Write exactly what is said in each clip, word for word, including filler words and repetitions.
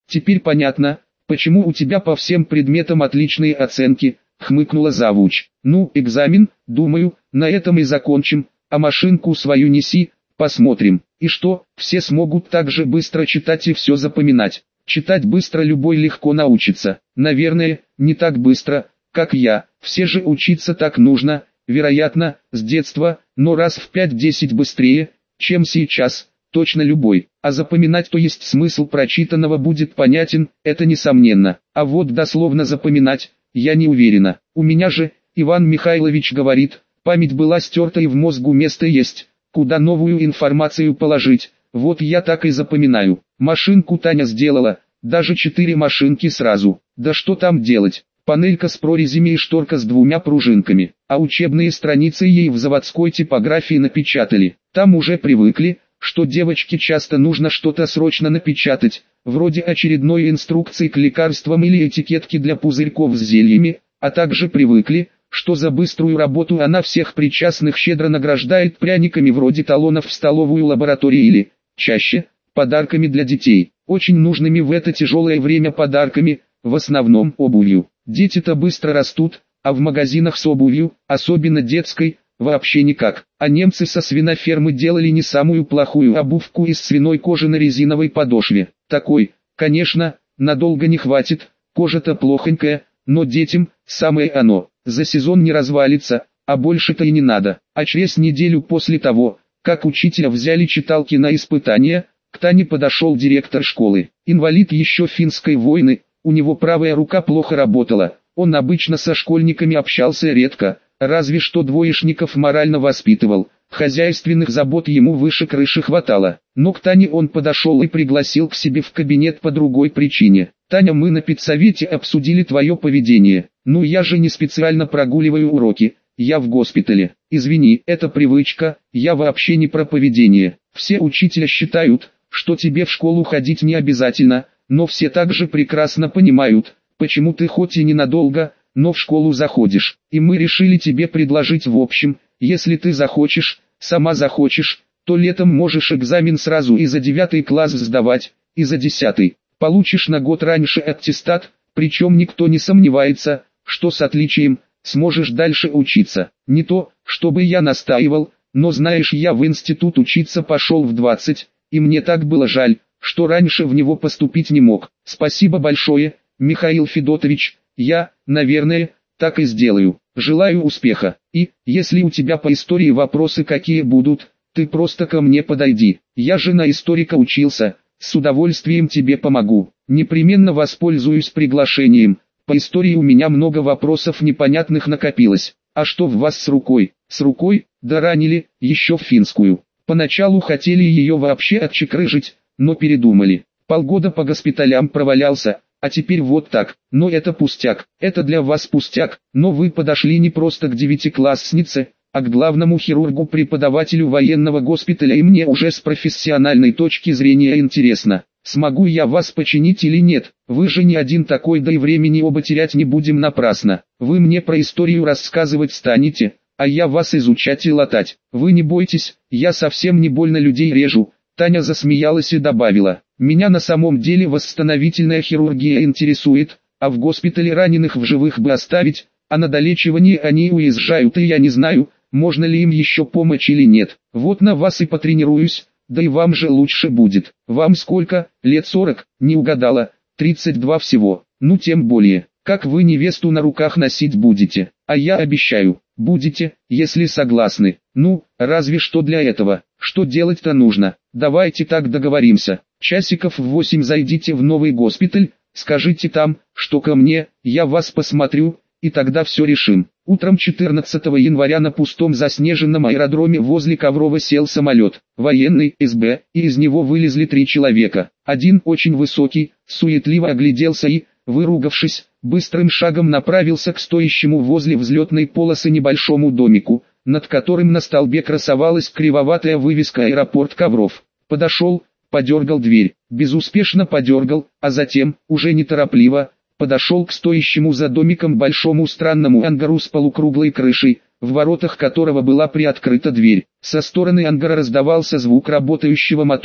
теперь понятно, почему у тебя по всем предметам отличные оценки, хмыкнула завуч. Ну, экзамен, думаю, на этом и закончим, а машинку свою неси, посмотрим. И что, все смогут так же быстро читать и все запоминать? Читать быстро любой легко научится. Наверное, не так быстро, как я, все же учиться так нужно, вероятно, с детства, но раз в пять-десять быстрее, чем сейчас, точно любой. А запоминать, то есть смысл прочитанного будет понятен, это несомненно. А вот дословно запоминать, я не уверена. У меня же, Иван Михайлович говорит, память была стерта и в мозгу место есть, куда новую информацию положить. Вот я так и запоминаю. Машинку Таня сделала, даже четыре машинки сразу. Да что там делать? Панелька с прорезями и шторка с двумя пружинками. А учебные страницы ей в заводской типографии напечатали. Там уже привыкли, что девочке часто нужно что-то срочно напечатать, вроде очередной инструкции к лекарствам или этикетки для пузырьков с зельями, а также привыкли, что за быструю работу она всех причастных щедро награждает пряниками вроде талонов в столовую лабораторию или, чаще, подарками для детей. Очень нужными в это тяжелое время подарками, в основном обувью. Дети-то быстро растут, а в магазинах с обувью, особенно детской, вообще никак. А немцы со свинофермы делали не самую плохую обувку из свиной кожи на резиновой подошве. Такой, конечно, надолго не хватит, кожа-то плохонькая, но детям самое оно. За сезон не развалится, а больше-то и не надо. А через неделю после того, как учителя взяли читалки на испытания, к Тане подошел директор школы. Инвалид еще финской войны, у него правая рука плохо работала, он обычно со школьниками общался редко, разве что двоечников морально воспитывал, хозяйственных забот ему выше крыши хватало. Но к Тане он подошел и пригласил к себе в кабинет по другой причине. «Таня, мы на педсовете обсудили твое поведение. Ну я же не специально прогуливаю уроки, я в госпитале. Извини, это привычка, я вообще не про поведение. Все учителя считают, что тебе в школу ходить не обязательно, но все также прекрасно понимают, почему ты хоть и ненадолго, но в школу заходишь. И мы решили тебе предложить в общем, если ты захочешь, сама захочешь, то летом можешь экзамен сразу и за девятый класс сдавать, и за десятый. Получишь на год раньше аттестат, причем никто не сомневается, что с отличием, сможешь дальше учиться. Не то, чтобы я настаивал, но знаешь, я в институт учиться пошел в двадцать, и мне так было жаль, что раньше в него поступить не мог. Спасибо большое, Михаил Федотович, я, наверное, так и сделаю. Желаю успеха. И, если у тебя по истории вопросы какие будут, ты просто ко мне подойди. Я же на историка учился, с удовольствием тебе помогу. Непременно воспользуюсь приглашением. По истории у меня много вопросов непонятных накопилось. А что в вас с рукой? С рукой? Да ранили, еще в финскую. Поначалу хотели ее вообще отчекрыжить, но передумали. Полгода по госпиталям провалялся, а теперь вот так. Но это пустяк, это для вас пустяк. Но вы подошли не просто к девятикласснице, а к главному хирургу-преподавателю военного госпиталя, и мне уже с профессиональной точки зрения интересно, смогу я вас починить или нет. Вы же не один такой, да и времени оба терять не будем напрасно. Вы мне про историю рассказывать станете, а я вас изучать и латать. Вы не бойтесь, я совсем не больно людей режу. Таня засмеялась и добавила: меня на самом деле восстановительная хирургия интересует, а в госпитале раненых в живых бы оставить, а на долечивание они уезжают, и я не знаю, можно ли им еще помочь или нет. Вот на вас и потренируюсь, да и вам же лучше будет. Вам сколько, лет сорок, не угадала, тридцать два всего, ну тем более, как вы невесту на руках носить будете, а я обещаю, будете, если согласны. Ну, разве что для этого, что делать-то нужно, давайте так договоримся, часиков в восемь зайдите в новый госпиталь, скажите там, что ко мне, я вас посмотрю, и тогда все решим. Утром четырнадцатого января на пустом заснеженном аэродроме возле Коврова сел самолет, военный СБ, и из него вылезли три человека. Один очень высокий, суетливо огляделся и, выругавшись, быстрым шагом направился к стоящему возле взлетной полосы небольшому домику, над которым на столбе красовалась кривоватая вывеска «Аэропорт Ковров». Подошел, подергал дверь, безуспешно подергал, а затем, уже неторопливо, подошел к стоящему за домиком большому странному ангару с полукруглой крышей, в воротах которого была приоткрыта дверь. Со стороны ангара раздавался звук работающего мотора,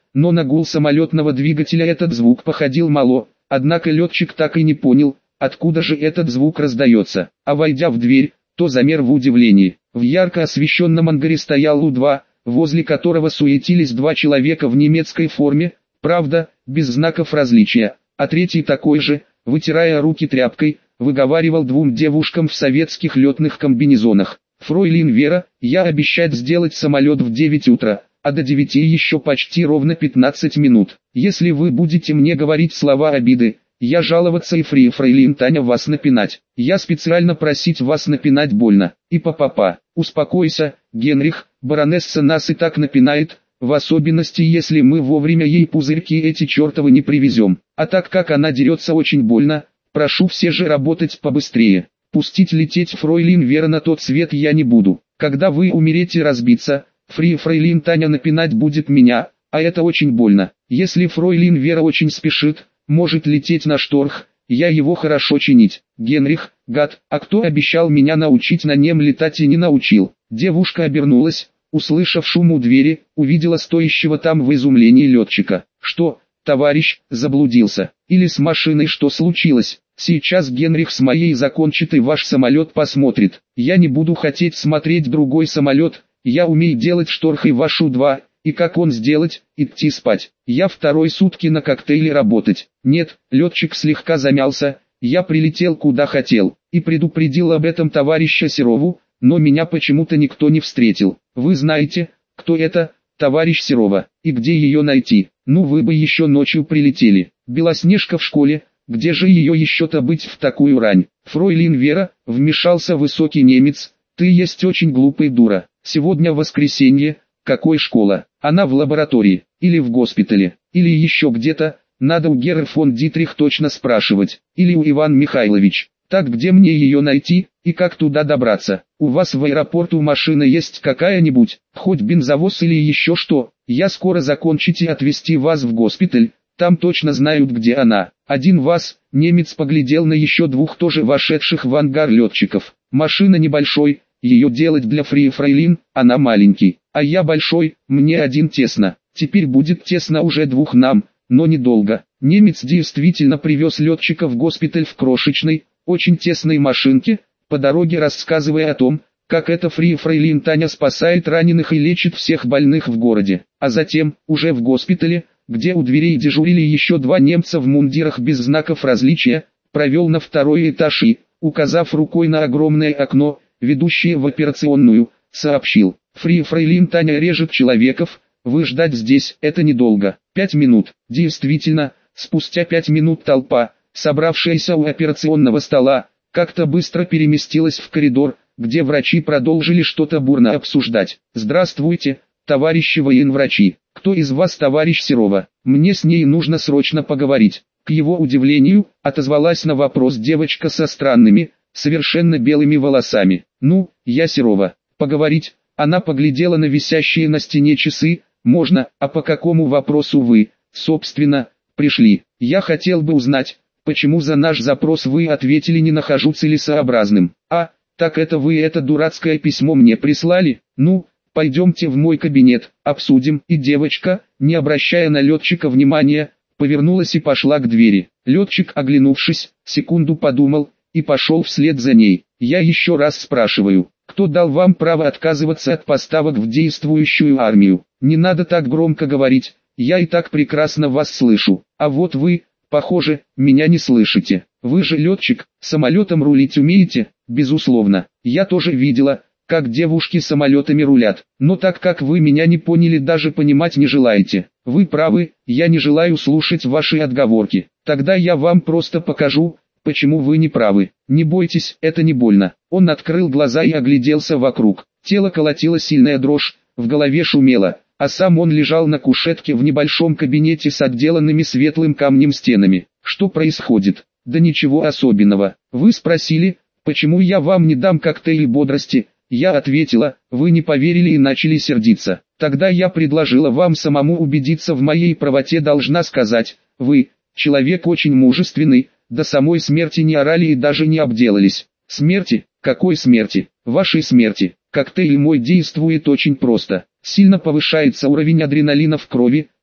но на гул самолетного двигателя этот звук походил мало, однако летчик так и не понял, откуда же этот звук раздается, а войдя в дверь, то замер в удивлении. В ярко освещенном ангаре стоял У два, возле которого суетились два человека в немецкой форме, правда, без знаков различия, а третий такой же, вытирая руки тряпкой, выговаривал двум девушкам в советских летных комбинезонах: «Фройлин Вера, я обещать сделать самолет в девять утра, а до девяти еще почти ровно пятнадцать минут. Если вы будете мне говорить слова обиды, я жаловаться и фри фрейлин Таня вас напинать. Я специально просить вас напинать больно. И па-па-па, успокойся, Генрих, баронесса нас и так напинает, в особенности если мы вовремя ей пузырьки эти чертовы не привезем. А так как она дерется очень больно, прошу все же работать побыстрее. Пустить лететь фройлин Вера на тот свет я не буду. Когда вы умерете разбиться, фри фрейлин Таня напинать будет меня, а это очень больно. Если фройлин Вера очень спешит, может лететь на шторх, я его хорошо чинить. Генрих, гад, а кто обещал меня научить на нем летать и не научил?» Девушка обернулась, услышав шум у двери, увидела стоящего там в изумлении летчика. «Что, товарищ, заблудился? Или с машиной что случилось? Сейчас Генрих с моей закончит и ваш самолет посмотрит. Я не буду хотеть смотреть другой самолет, я умею делать шторх и ваш У два. И как он сделать? Идти спать. Я второй сутки на коктейле работать. Нет, летчик слегка замялся, я прилетел куда хотел, и предупредил об этом товарища Серову, но меня почему-то никто не встретил. Вы знаете, кто это, товарищ Серова, и где ее найти? Ну вы бы еще ночью прилетели. Белоснежка в школе, где же ее еще-то быть в такую рань? Фройлин Вера, вмешался высокий немец, ты есть очень глупый дура. Сегодня воскресенье. Какой школа? Она в лаборатории, или в госпитале, или еще где-то, надо у Герр фон Дитрих точно спрашивать, или у Иван Михайлович. Так где мне ее найти, и как туда добраться? У вас в аэропорту машина есть какая-нибудь, хоть бензовоз или еще что? Я скоро закончить и отвезти вас в госпиталь, там точно знают где она. Один вас, немец поглядел на еще двух тоже вошедших в ангар летчиков. Машина небольшой, ее делать для фри фрейлин, она маленький, а я большой, мне один тесно. Теперь будет тесно уже двух нам, но недолго. Немец действительно привез летчика в госпиталь в крошечной, очень тесной машинке, по дороге рассказывая о том, как эта фри фрейлин Таня спасает раненых и лечит всех больных в городе. А затем, уже в госпитале, где у дверей дежурили еще два немца в мундирах без знаков различия, провел на второй этаж и, указав рукой на огромное окно, ведущее в операционную, сообщил: «Фри фрейлин Таня режет человеков, вы ждать здесь, это недолго, пять минут». Действительно, спустя пять минут толпа, собравшаяся у операционного стола, как-то быстро переместилась в коридор, где врачи продолжили что-то бурно обсуждать. «Здравствуйте, товарищи военврачи, кто из вас товарищ Серова? Мне с ней нужно срочно поговорить». К его удивлению, отозвалась на вопрос девочка со странными, совершенно белыми волосами. «Ну, я Серова. Поговорить?» Она поглядела на висящие на стене часы. «Можно, а по какому вопросу вы, собственно, пришли? Я хотел бы узнать, почему за наш запрос вы ответили не нахожу целесообразным. А, так это вы это дурацкое письмо мне прислали? Ну, пойдемте в мой кабинет, обсудим». И девочка, не обращая на летчика внимания, повернулась и пошла к двери. Летчик, оглянувшись, секунду подумал, и пошел вслед за ней. «Я еще раз спрашиваю, кто дал вам право отказываться от поставок в действующую армию? Не надо так громко говорить, я и так прекрасно вас слышу. А вот вы, похоже, меня не слышите. Вы же летчик, самолетом рулить умеете?» «Безусловно, я тоже видела, как девушки самолетами рулят. Но так как вы меня не поняли, даже понимать не желаете. Вы правы, я не желаю слушать ваши отговорки. Тогда я вам просто покажу, почему вы не правы. Не бойтесь, это не больно». Он открыл глаза и огляделся вокруг. Тело колотило сильная дрожь, в голове шумело, а сам он лежал на кушетке в небольшом кабинете с отделанными светлым камнем стенами. «Что происходит?» «Да ничего особенного. Вы спросили, почему я вам не дам коктейль бодрости?» Я ответила, вы не поверили и начали сердиться. Тогда я предложила вам самому убедиться в моей правоте, должна сказать, вы, человек очень мужественный, до самой смерти не орали и даже не обделались. Смерти? Какой смерти? Вашей смерти. Коктейль мой действует очень просто. Сильно повышается уровень адреналина в крови,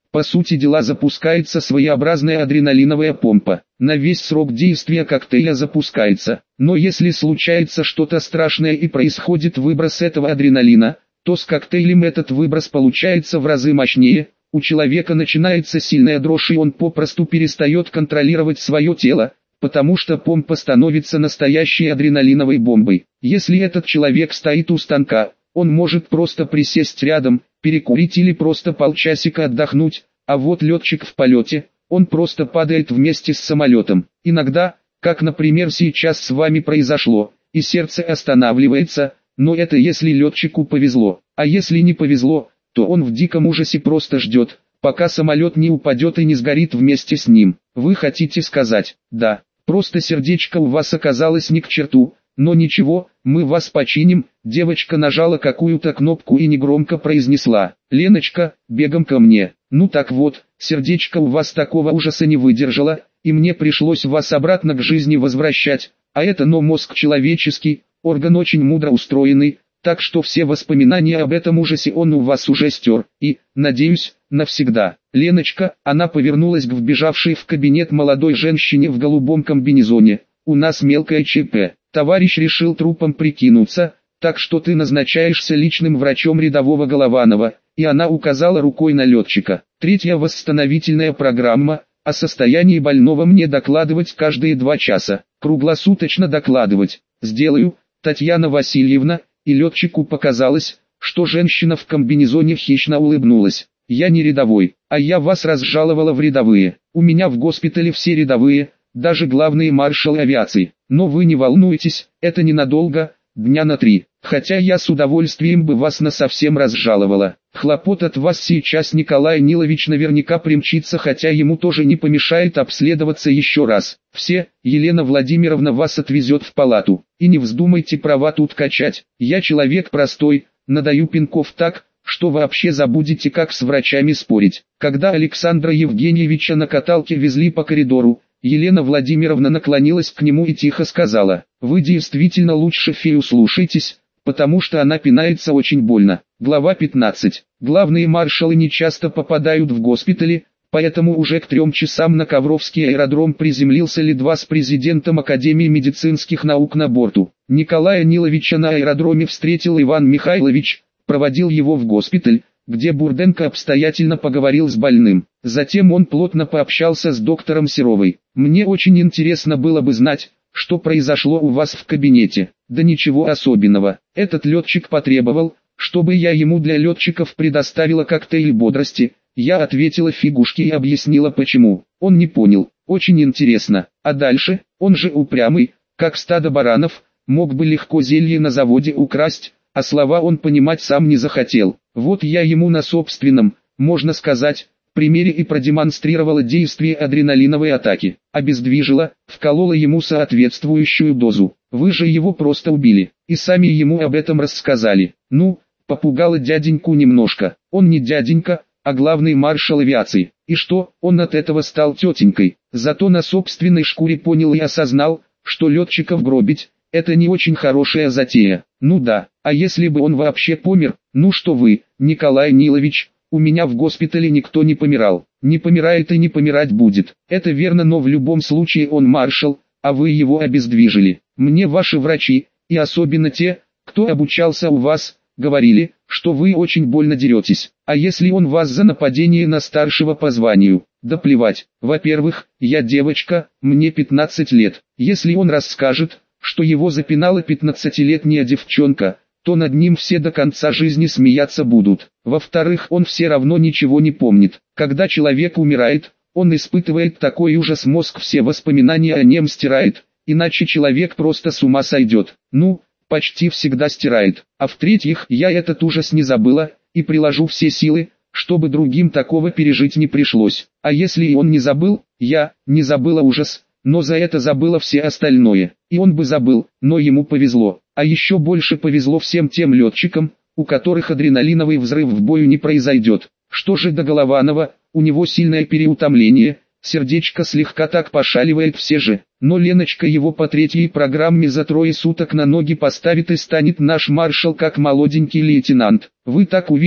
По сути дела запускается своеобразная адреналиновая помпа. На весь срок действия коктейля запускается. Но если случается что-то страшное и происходит выброс этого адреналина, то с коктейлем этот выброс получается в разы мощнее. У человека начинается сильная дрожь и он попросту перестает контролировать свое тело, потому что помпа становится настоящей адреналиновой бомбой. Если этот человек стоит у станка, он может просто присесть рядом, перекурить или просто полчасика отдохнуть, а вот летчик в полете, он просто падает вместе с самолетом. Иногда, как например сейчас с вами произошло, и сердце останавливается, но это если летчику повезло, а если не повезло, то он в диком ужасе просто ждет, пока самолет не упадет и не сгорит вместе с ним. Вы хотите сказать, да, просто сердечко у вас оказалось не к черту, но ничего, мы вас починим. Девочка нажала какую-то кнопку и негромко произнесла: «Леночка, бегом ко мне». Ну так вот, сердечко у вас такого ужаса не выдержало, и мне пришлось вас обратно к жизни возвращать, а это но мозг человеческий, орган очень мудро устроенный, так что все воспоминания об этом ужасе он у вас уже стер, и, надеюсь, навсегда. Леночка, она повернулась к вбежавшей в кабинет молодой женщине в голубом комбинезоне. У нас мелкое ЧП. Товарищ решил трупом прикинуться, так что ты назначаешься личным врачом рядового Голованова, и она указала рукой на летчика. Третья восстановительная программа, о состоянии больного мне докладывать каждые два часа, круглосуточно докладывать. Сделаю, Татьяна Васильевна. И летчику показалось, что женщина в комбинезоне хищно улыбнулась. Я не рядовой, а я вас разжаловала в рядовые. У меня в госпитале все рядовые, даже главные маршалы авиации. Но вы не волнуйтесь, это ненадолго, дня на три. Хотя я с удовольствием бы вас насовсем разжаловала. Хлопот от вас сейчас Николай Нилович наверняка примчится, хотя ему тоже не помешает обследоваться еще раз. Все, Елена Владимировна вас отвезет в палату. И не вздумайте права тут качать. Я человек простой, надаю пинков так, что вообще забудете, как с врачами спорить. Когда Александра Евгеньевича на каталке везли по коридору, Елена Владимировна наклонилась к нему и тихо сказала: «Вы действительно лучше фею слушайтесь, потому что она пинается очень больно». Глава пятнадцать. Главные маршалы не часто попадают в госпитали, поэтому уже к трем часам на Ковровский аэродром приземлился Ли-два с президентом Академии медицинских наук на борту. Николая Ниловича на аэродроме встретил Иван Михайлович, проводил его в госпиталь, где Бурденко обстоятельно поговорил с больным. Затем он плотно пообщался с доктором Серовой. «Мне очень интересно было бы знать, что произошло у вас в кабинете». «Да ничего особенного. Этот летчик потребовал, чтобы я ему для летчиков предоставила коктейль бодрости». Я ответила фигушки и объяснила почему. Он не понял. Очень интересно. А дальше, он же упрямый, как стадо баранов, мог бы легко зелье на заводе украсть, а слова он понимать сам не захотел. Вот я ему на собственном, можно сказать, примере и продемонстрировала действие адреналиновой атаки. Обездвижила, вколола ему соответствующую дозу. Вы же его просто убили, и сами ему об этом рассказали. Ну, попугала дяденьку немножко. Он не дяденька, а главный маршал авиации. И что, он от этого стал тетенькой. Зато на собственной шкуре понял и осознал, что летчиков гробить – это не очень хорошая затея. Ну да, а если бы он вообще помер? Ну что вы, Николай Нилович, у меня в госпитале никто не помирал. Не помирает и не помирать будет. Это верно, но в любом случае он маршал, а вы его обездвижили. Мне ваши врачи, и особенно те, кто обучался у вас, говорили, что вы очень больно деретесь. А если он вас за нападение на старшего по званию? Да плевать. Во-первых, я девочка, мне пятнадцать лет. Если он расскажет, что его запинала пятнадцатилетняя девчонка, то над ним все до конца жизни смеяться будут. Во-вторых, он все равно ничего не помнит. Когда человек умирает, он испытывает такой ужас, мозг все воспоминания о нем стирает, иначе человек просто с ума сойдет. Ну, почти всегда стирает. А в-третьих, я этот ужас не забыла, и приложу все силы, чтобы другим такого пережить не пришлось. А если и он не забыл, я не забыла ужас, но за это забыла все остальное. И он бы забыл, но ему повезло. А еще больше повезло всем тем летчикам, у которых адреналиновый взрыв в бою не произойдет. Что же до Голованова, у него сильное переутомление, сердечко слегка так пошаливает все же. Но Леночка его по третьей программе за трое суток на ноги поставит и станет наш маршал как молоденький лейтенант. Вы так уверены?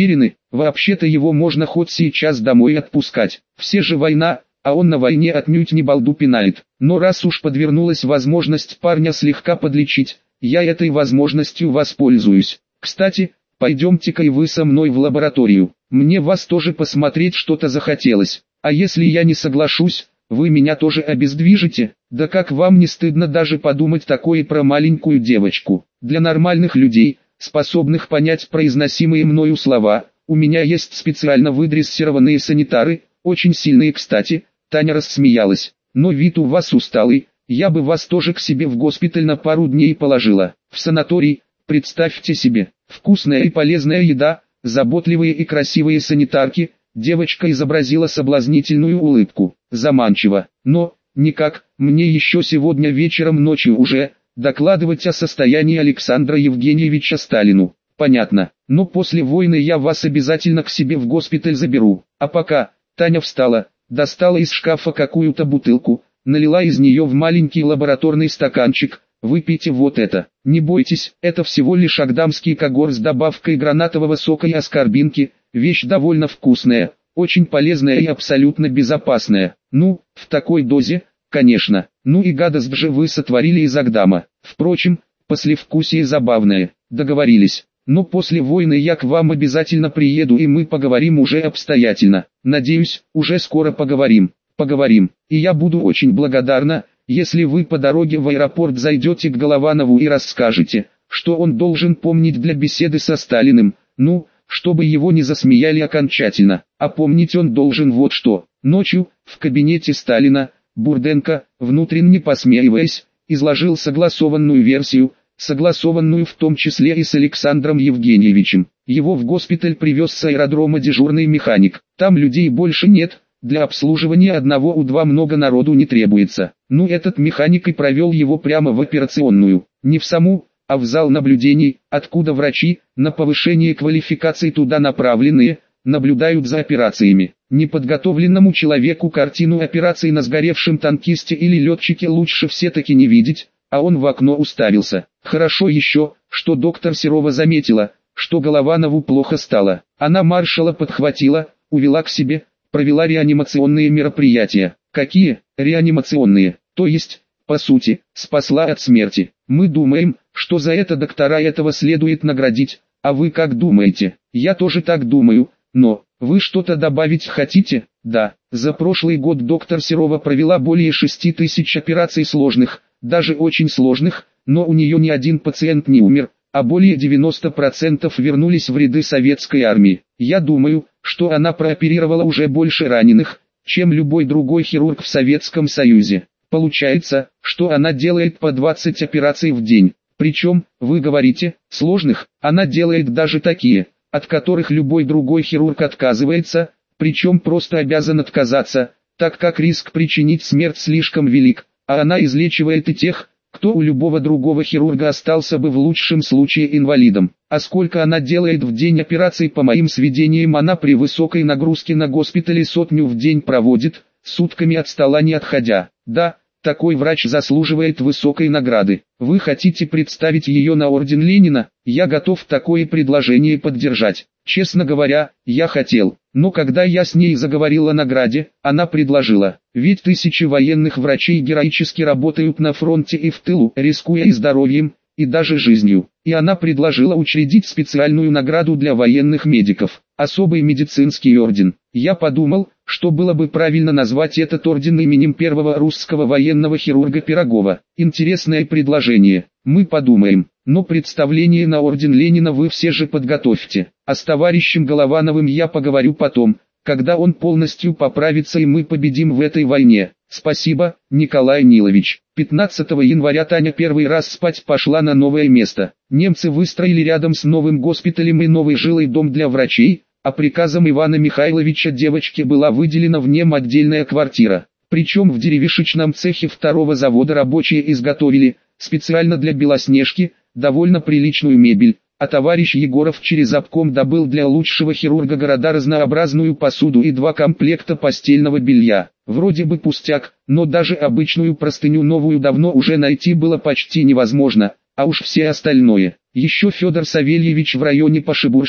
Вообще-то его можно хоть сейчас домой отпускать. Все же война, а он на войне отнюдь не балду пинает. Но раз уж подвернулась возможность парня слегка подлечить, я этой возможностью воспользуюсь. Кстати, пойдемте-ка и вы со мной в лабораторию. Мне вас тоже посмотреть что-то захотелось. А если я не соглашусь, вы меня тоже обездвижите? Да как вам не стыдно даже подумать такое про маленькую девочку? Для нормальных людей, способных понять произносимые мною слова, у меня есть специально выдрессированные санитары, очень сильные кстати. Таня рассмеялась. Но вид у вас усталый, я бы вас тоже к себе в госпиталь на пару дней положила. В санаторий, представьте себе, вкусная и полезная еда, заботливые и красивые санитарки. Девочка изобразила соблазнительную улыбку. Заманчиво. Но, никак, мне еще сегодня вечером ночью уже, докладывать о состоянии Александра Евгеньевича Сталину. Понятно. Но после войны я вас обязательно к себе в госпиталь заберу. А пока, Таня встала, достала из шкафа какую-то бутылку, налила из нее в маленький лабораторный стаканчик. Выпейте вот это. Не бойтесь, это всего лишь агдамский когор с добавкой гранатового сока и аскорбинки. Вещь довольно вкусная, очень полезная и абсолютно безопасная. Ну, в такой дозе, конечно. Ну и гадость же вы сотворили из агдама. Впрочем, послевкусие забавное. Договорились. Но после войны я к вам обязательно приеду и мы поговорим уже обстоятельно. Надеюсь, уже скоро поговорим. Поговорим. И я буду очень благодарна, если вы по дороге в аэропорт зайдете к Голованову и расскажете, что он должен помнить для беседы со Сталиным. Ну, чтобы его не засмеяли окончательно. А помнить он должен вот что. Ночью, в кабинете Сталина, Бурденко, внутренне посмеиваясь, изложил согласованную версию, согласованную в том числе и с Александром Евгеньевичем. Его в госпиталь привез с аэродрома дежурный механик. Там людей больше нет, для обслуживания одного У-два много народу не требуется. Ну этот механик и провел его прямо в операционную. Не в саму, а в зал наблюдений, откуда врачи, на повышение квалификации туда направленные, наблюдают за операциями. Неподготовленному человеку картину операции на сгоревшем танкисте или летчике лучше все-таки не видеть, а он в окно уставился. Хорошо еще, что доктор Серова заметила, что Голованову плохо стало. Она маршала подхватила, увела к себе, провела реанимационные мероприятия. Какие реанимационные? То есть, по сути, спасла от смерти. Мы думаем, что за это доктора этого следует наградить, а вы как думаете? Я тоже так думаю, но, вы что-то добавить хотите? Да, за прошлый год доктор Серова провела более шести тысяч операций сложных, даже очень сложных, но у нее ни один пациент не умер, а более девяноста процентов вернулись в ряды советской армии. Я думаю, что она прооперировала уже больше раненых, чем любой другой хирург в Советском Союзе. Получается, что она делает по двадцать операций в день. Причем, вы говорите, сложных, она делает даже такие, от которых любой другой хирург отказывается, причем просто обязан отказаться, так как риск причинить смерть слишком велик, а она излечивает и тех, кто у любого другого хирурга остался бы в лучшем случае инвалидом. А сколько она делает в день операций, по моим сведениям, она при высокой нагрузке на госпитале сотню в день проводит, сутками от стола не отходя. Да, такой врач заслуживает высокой награды. Вы хотите представить ее на орден Ленина? Я готов такое предложение поддержать. Честно говоря, я хотел. Но когда я с ней заговорил о награде, она предложила. Ведь тысячи военных врачей героически работают на фронте и в тылу, рискуя и здоровьем, и даже жизнью. И она предложила учредить специальную награду для военных медиков, особый медицинский орден. Я подумал, что было бы правильно назвать этот орден именем первого русского военного хирурга Пирогова. Интересное предложение. Мы подумаем. Но представление на орден Ленина вы все же подготовьте. А с товарищем Головановым я поговорю потом, когда он полностью поправится и мы победим в этой войне. Спасибо, Николай Нилович. пятнадцатого января Таня первый раз спать пошла на новое место. Немцы выстроили рядом с новым госпиталем и новый жилой дом для врачей, а приказом Ивана Михайловича девочке была выделена в нем отдельная квартира. Причем в деревишечном цехе второго завода рабочие изготовили, специально для Белоснежки, довольно приличную мебель, а товарищ Егоров через обком добыл для лучшего хирурга города разнообразную посуду и два комплекта постельного белья. Вроде бы пустяк, но даже обычную простыню новую давно уже найти было почти невозможно, а уж все остальное. Еще Федор Савельевич в районе пошебуршал,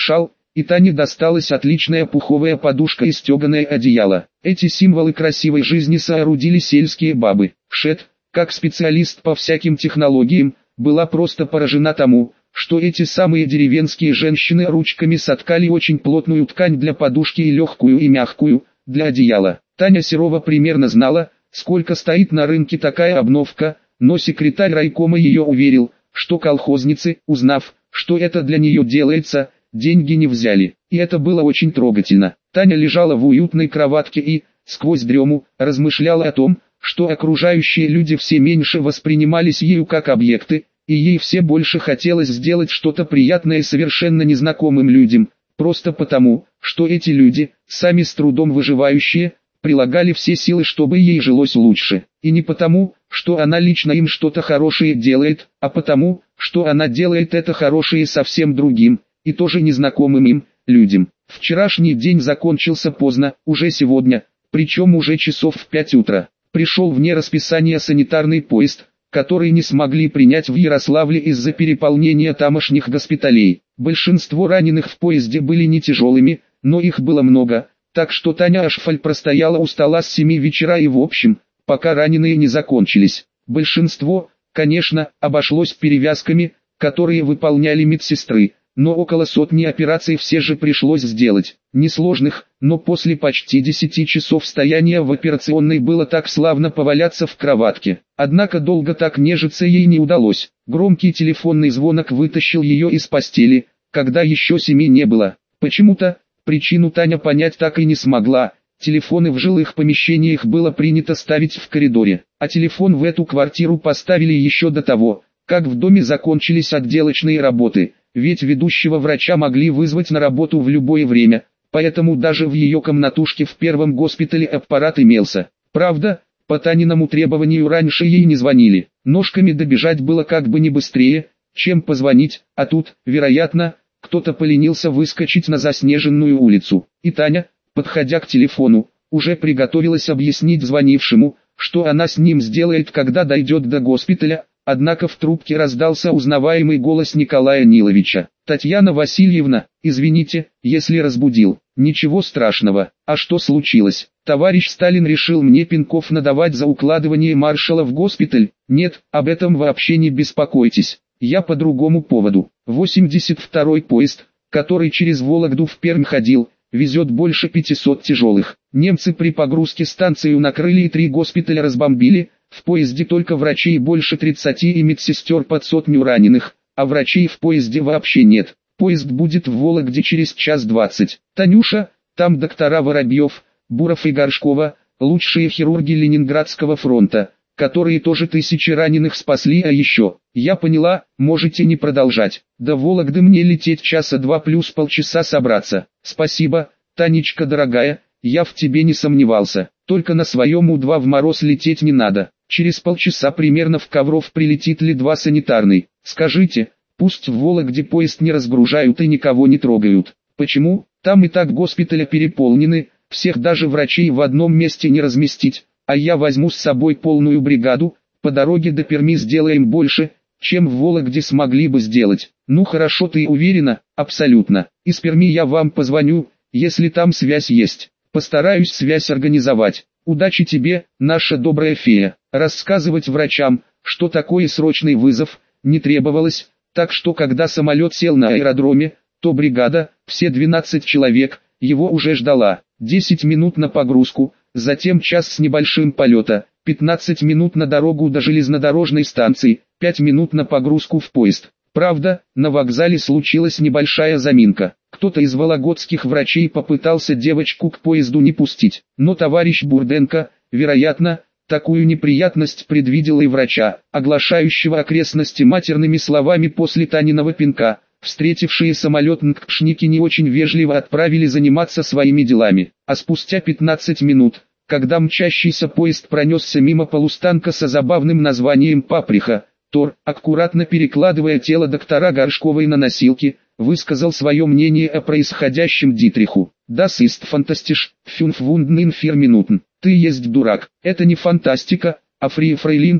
и Тане досталась отличная пуховая подушка и стеганое одеяло. Эти символы красивой жизни соорудили сельские бабы. Шет, как специалист по всяким технологиям, была просто поражена тому, что эти самые деревенские женщины ручками соткали очень плотную ткань для подушки и легкую и мягкую, для одеяла. Таня Серова примерно знала, сколько стоит на рынке такая обновка, но секретарь райкома ее уверил, что колхозницы, узнав, что это для нее делается, деньги не взяли. И это было очень трогательно. Таня лежала в уютной кроватке и, сквозь дрему, размышляла о том, что окружающие люди все меньше воспринимались ею как объекты, и ей все больше хотелось сделать что-то приятное совершенно незнакомым людям, просто потому, что эти люди, сами с трудом выживающие, прилагали все силы, чтобы ей жилось лучше. И не потому, что она лично им что-то хорошее делает, а потому, что она делает это хорошее совсем другим, и тоже незнакомым им, людям. Вчерашний день закончился поздно, уже сегодня, причем уже часов в пять утра. Пришел вне расписания санитарный поезд, который не смогли принять в Ярославле из-за переполнения тамошних госпиталей. Большинство раненых в поезде были не тяжелыми, но их было много, так что Таня Ашфаль простояла у стола с семи вечера и в общем, пока раненые не закончились. Большинство, конечно, обошлось перевязками, которые выполняли медсестры, но около сотни операций все же пришлось сделать. Несложных, но после почти десяти часов стояния в операционной было так славно поваляться в кроватке. Однако долго так нежиться ей не удалось. Громкий телефонный звонок вытащил ее из постели, когда еще семи не было. Почему-то, причину Таня понять так и не смогла. Телефоны в жилых помещениях было принято ставить в коридоре, а телефон в эту квартиру поставили еще до того, как в доме закончились отделочные работы, ведь ведущего врача могли вызвать на работу в любое время, поэтому даже в ее комнатушке в первом госпитале аппарат имелся. Правда, по Таниному требованию раньше ей не звонили, ножками добежать было как бы не быстрее, чем позвонить, а тут, вероятно, кто-то поленился выскочить на заснеженную улицу, и Таня, подходя к телефону, уже приготовилась объяснить звонившему, что она с ним сделает, когда дойдет до госпиталя, однако в трубке раздался узнаваемый голос Николая Ниловича. «Татьяна Васильевна, извините, если разбудил. Ничего страшного. А что случилось? Товарищ Сталин решил мне пинков надавать за укладывание маршала в госпиталь? Нет, об этом вообще не беспокойтесь. Я по другому поводу. восемьдесят второй поезд, который через Вологду в Пермь ходил, везет больше пятисот тяжелых. Немцы при погрузке станцию накрыли и три госпиталя разбомбили. В поезде только врачей больше тридцати и медсестер под сотню раненых, а врачей в поезде вообще нет. Поезд будет в Вологде через час двадцать. Танюша, там доктора Воробьев, Буров и Горшкова, лучшие хирурги Ленинградского фронта, которые тоже тысячи раненых спасли, а еще, я поняла, можете не продолжать. До Вологды мне лететь часа два плюс полчаса собраться. Спасибо, Танечка дорогая, я в тебе не сомневался, только на своем У два в мороз лететь не надо. Через полчаса примерно в Ковров прилетит Ли два санитарный. Скажите, пусть в Вологде поезд не разгружают и никого не трогают. Почему? Там и так госпитали переполнены, всех даже врачей в одном месте не разместить, а я возьму с собой полную бригаду, по дороге до Перми сделаем больше, чем в Вологде смогли бы сделать. Ну хорошо, ты уверена? Абсолютно. Из Перми я вам позвоню, если там связь есть. Постараюсь связь организовать. Удачи тебе, наша добрая фея. Рассказывать врачам, что такое срочный вызов, не требовалось, так что когда самолет сел на аэродроме, то бригада, все двенадцать человек, его уже ждала. десять минут на погрузку, затем час с небольшим полета, пятнадцать минут на дорогу до железнодорожной станции, пять минут на погрузку в поезд. Правда, на вокзале случилась небольшая заминка. Кто-то из вологодских врачей попытался девочку к поезду не пустить, но товарищ Бурденко, вероятно, такую неприятность предвидел и врача, оглашающего окрестности матерными словами после Таниного пинка. Встретившие самолет НКШники не очень вежливо отправили заниматься своими делами, а спустя пятнадцать минут, когда мчащийся поезд пронесся мимо полустанка со забавным названием «Паприха», Тор, аккуратно перекладывая тело доктора Горшковой на носилки, высказал свое мнение о происходящем Дитриху. «Das ist fantastisch, fünf Wunden in vier Minuten. Ты есть дурак. Это не фантастика, а фри фрейлин Таня.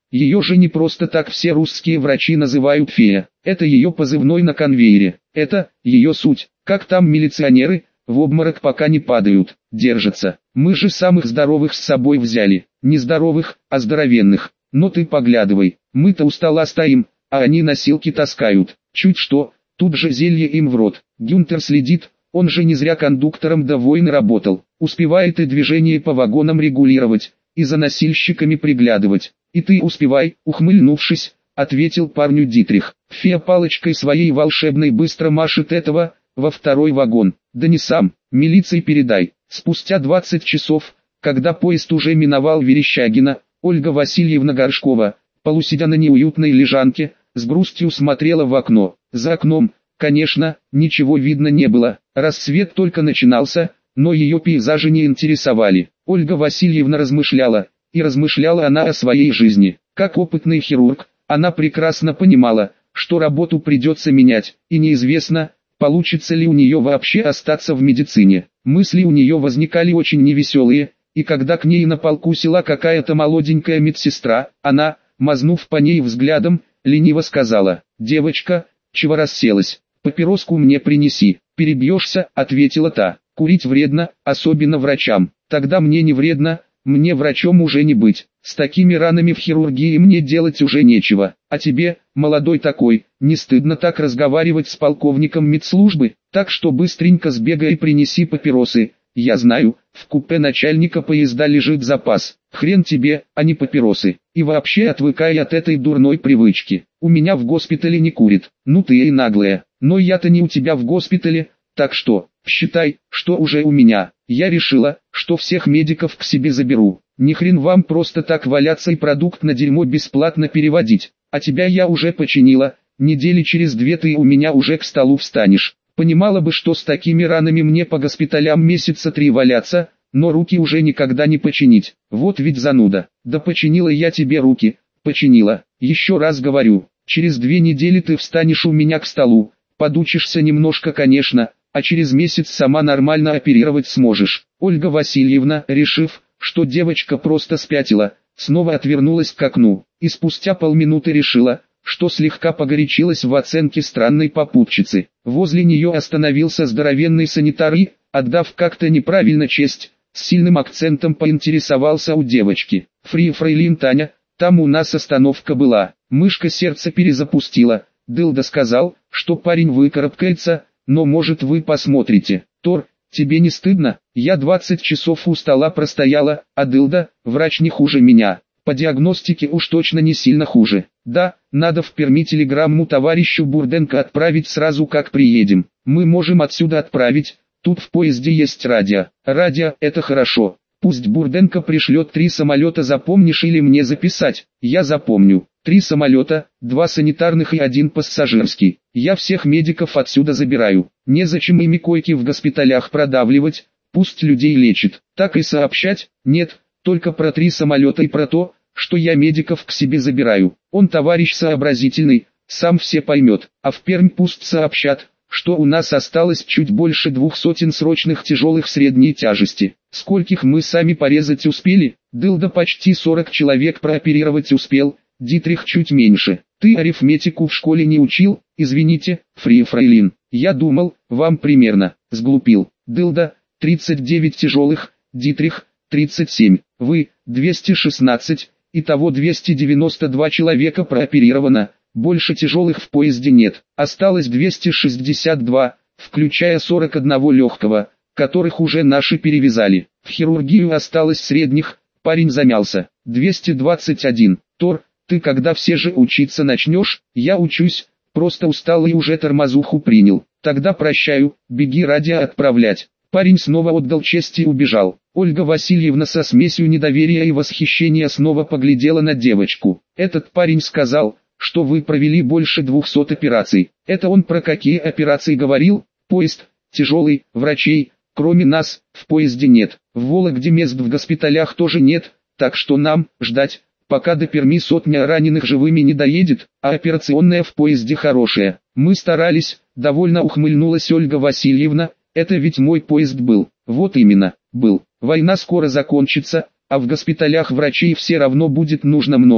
Ее же не просто так все русские врачи называют фея. Это ее позывной на конвейере. Это ее суть. Как там милиционеры, в обморок пока не падают, держатся. Мы же самых здоровых с собой взяли. Не здоровых, а здоровенных. Но ты поглядывай, мы-то у стола стоим, а они носилки таскают. Чуть что, тут же зелье им в рот. Гюнтер следит, он же не зря кондуктором до войны работал. Успевает и движение по вагонам регулировать, и за носильщиками приглядывать. И ты успевай, ухмыльнувшись, ответил парню Дитрих. Фея палочкой своей волшебной быстро машет этого, во второй вагон. Да не сам, милиции передай. Спустя двадцать часов, когда поезд уже миновал Верещагино, Ольга Васильевна Горшкова, полусидя на неуютной лежанке, с грустью смотрела в окно. За окном, конечно, ничего видно не было, рассвет только начинался, но ее пейзажи не интересовали. Ольга Васильевна размышляла, и размышляла она о своей жизни. Как опытный хирург, она прекрасно понимала, что работу придется менять, и неизвестно, получится ли у нее вообще остаться в медицине. Мысли у нее возникали очень невеселые, и когда к ней на полку села какая-то молоденькая медсестра, она, мазнув по ней взглядом, лениво сказала: «Девочка, чего расселась? Папироску мне принеси». «Перебьешься», — ответила та. «Курить вредно, особенно врачам». «Тогда мне не вредно, мне врачом уже не быть. С такими ранами в хирургии мне делать уже нечего. А тебе, молодой такой, не стыдно так разговаривать с полковником медслужбы? Так что быстренько сбегай и принеси папиросы. Я знаю, в купе начальника поезда лежит запас. Хрен тебе, а не папиросы. И вообще отвыкай от этой дурной привычки. У меня в госпитале не курит. Ну ты и наглая. Но я-то не у тебя в госпитале, так что, считай, что уже у меня. Я решила, что всех медиков к себе заберу. Ни хрен вам просто так валяться и продукт на дерьмо бесплатно переводить. А тебя я уже починила, недели через две ты у меня уже к столу встанешь. Понимала бы, что с такими ранами мне по госпиталям месяца три валяться, но руки уже никогда не починить. Вот ведь зануда. Да починила я тебе руки, починила. Еще раз говорю, через две недели ты встанешь у меня к столу, подучишься немножко, конечно, а через месяц сама нормально оперировать сможешь. Ольга Васильевна, решив, что девочка просто спятила, снова отвернулась к окну, и спустя полминуты решила, что слегка погорячилась в оценке странной попутчицы. Возле нее остановился здоровенный санитар и, отдав как-то неправильно честь, с сильным акцентом поинтересовался у девочки: «Фри фрейлин Таня, там у нас остановка была». Мышка сердце перезапустила. Дылда сказал, что парень выкарабкается, но может вы посмотрите. Тор, тебе не стыдно? Я двадцать часов у стола простояла, а Дылда, врач не хуже меня. По диагностике уж точно не сильно хуже. Да, надо в Перми телеграмму товарищу Бурденко отправить сразу как приедем. Мы можем отсюда отправить, тут в поезде есть радио. Радио, это хорошо. Пусть Бурденко пришлет три самолета, запомнишь или мне записать? Я запомню. Три самолета, два санитарных и один пассажирский. Я всех медиков отсюда забираю. Незачем ими койки в госпиталях продавливать, пусть людей лечит. Так и сообщать? Нет, только про три самолета и про то, что я медиков к себе забираю. Он товарищ сообразительный, сам все поймет. А в Пермь пусть сообщат, что у нас осталось чуть больше двух сотен срочных тяжелых средней тяжести. Скольких мы сами порезать успели? Дылда почти сорок человек прооперировать успел, Дитрих чуть меньше. Ты арифметику в школе не учил? Извините, фри фрейлин. Я думал, вам примерно. Сглупил. Дылда, тридцать девять тяжелых, Дитрих, тридцать семь. Вы, двести шестнадцать, итого двести девяносто два человека прооперировано. Больше тяжелых в поезде нет. Осталось двести шестьдесят два, включая сорок один легкого, которых уже наши перевязали. В хирургию осталось средних, парень замялся. двести двадцать один. Тор, ты когда все же учиться начнешь? Я учусь, просто устал и уже тормозуху принял. Тогда прощаю, беги радио отправлять. Парень снова отдал честь и убежал. Ольга Васильевна со смесью недоверия и восхищения снова поглядела на девочку. Этот парень сказал, что вы провели больше двухсот операций. Это он про какие операции говорил? Поезд, тяжелый, врачей, кроме нас, в поезде нет. В Вологде мест в госпиталях тоже нет, так что нам, ждать, пока до Перми сотня раненых живыми не доедет, а операционная в поезде хорошая. Мы старались, довольно ухмыльнулась Ольга Васильевна, это ведь мой поезд был. Вот именно, был. Война скоро закончится, а в госпиталях врачей все равно будет нужно много,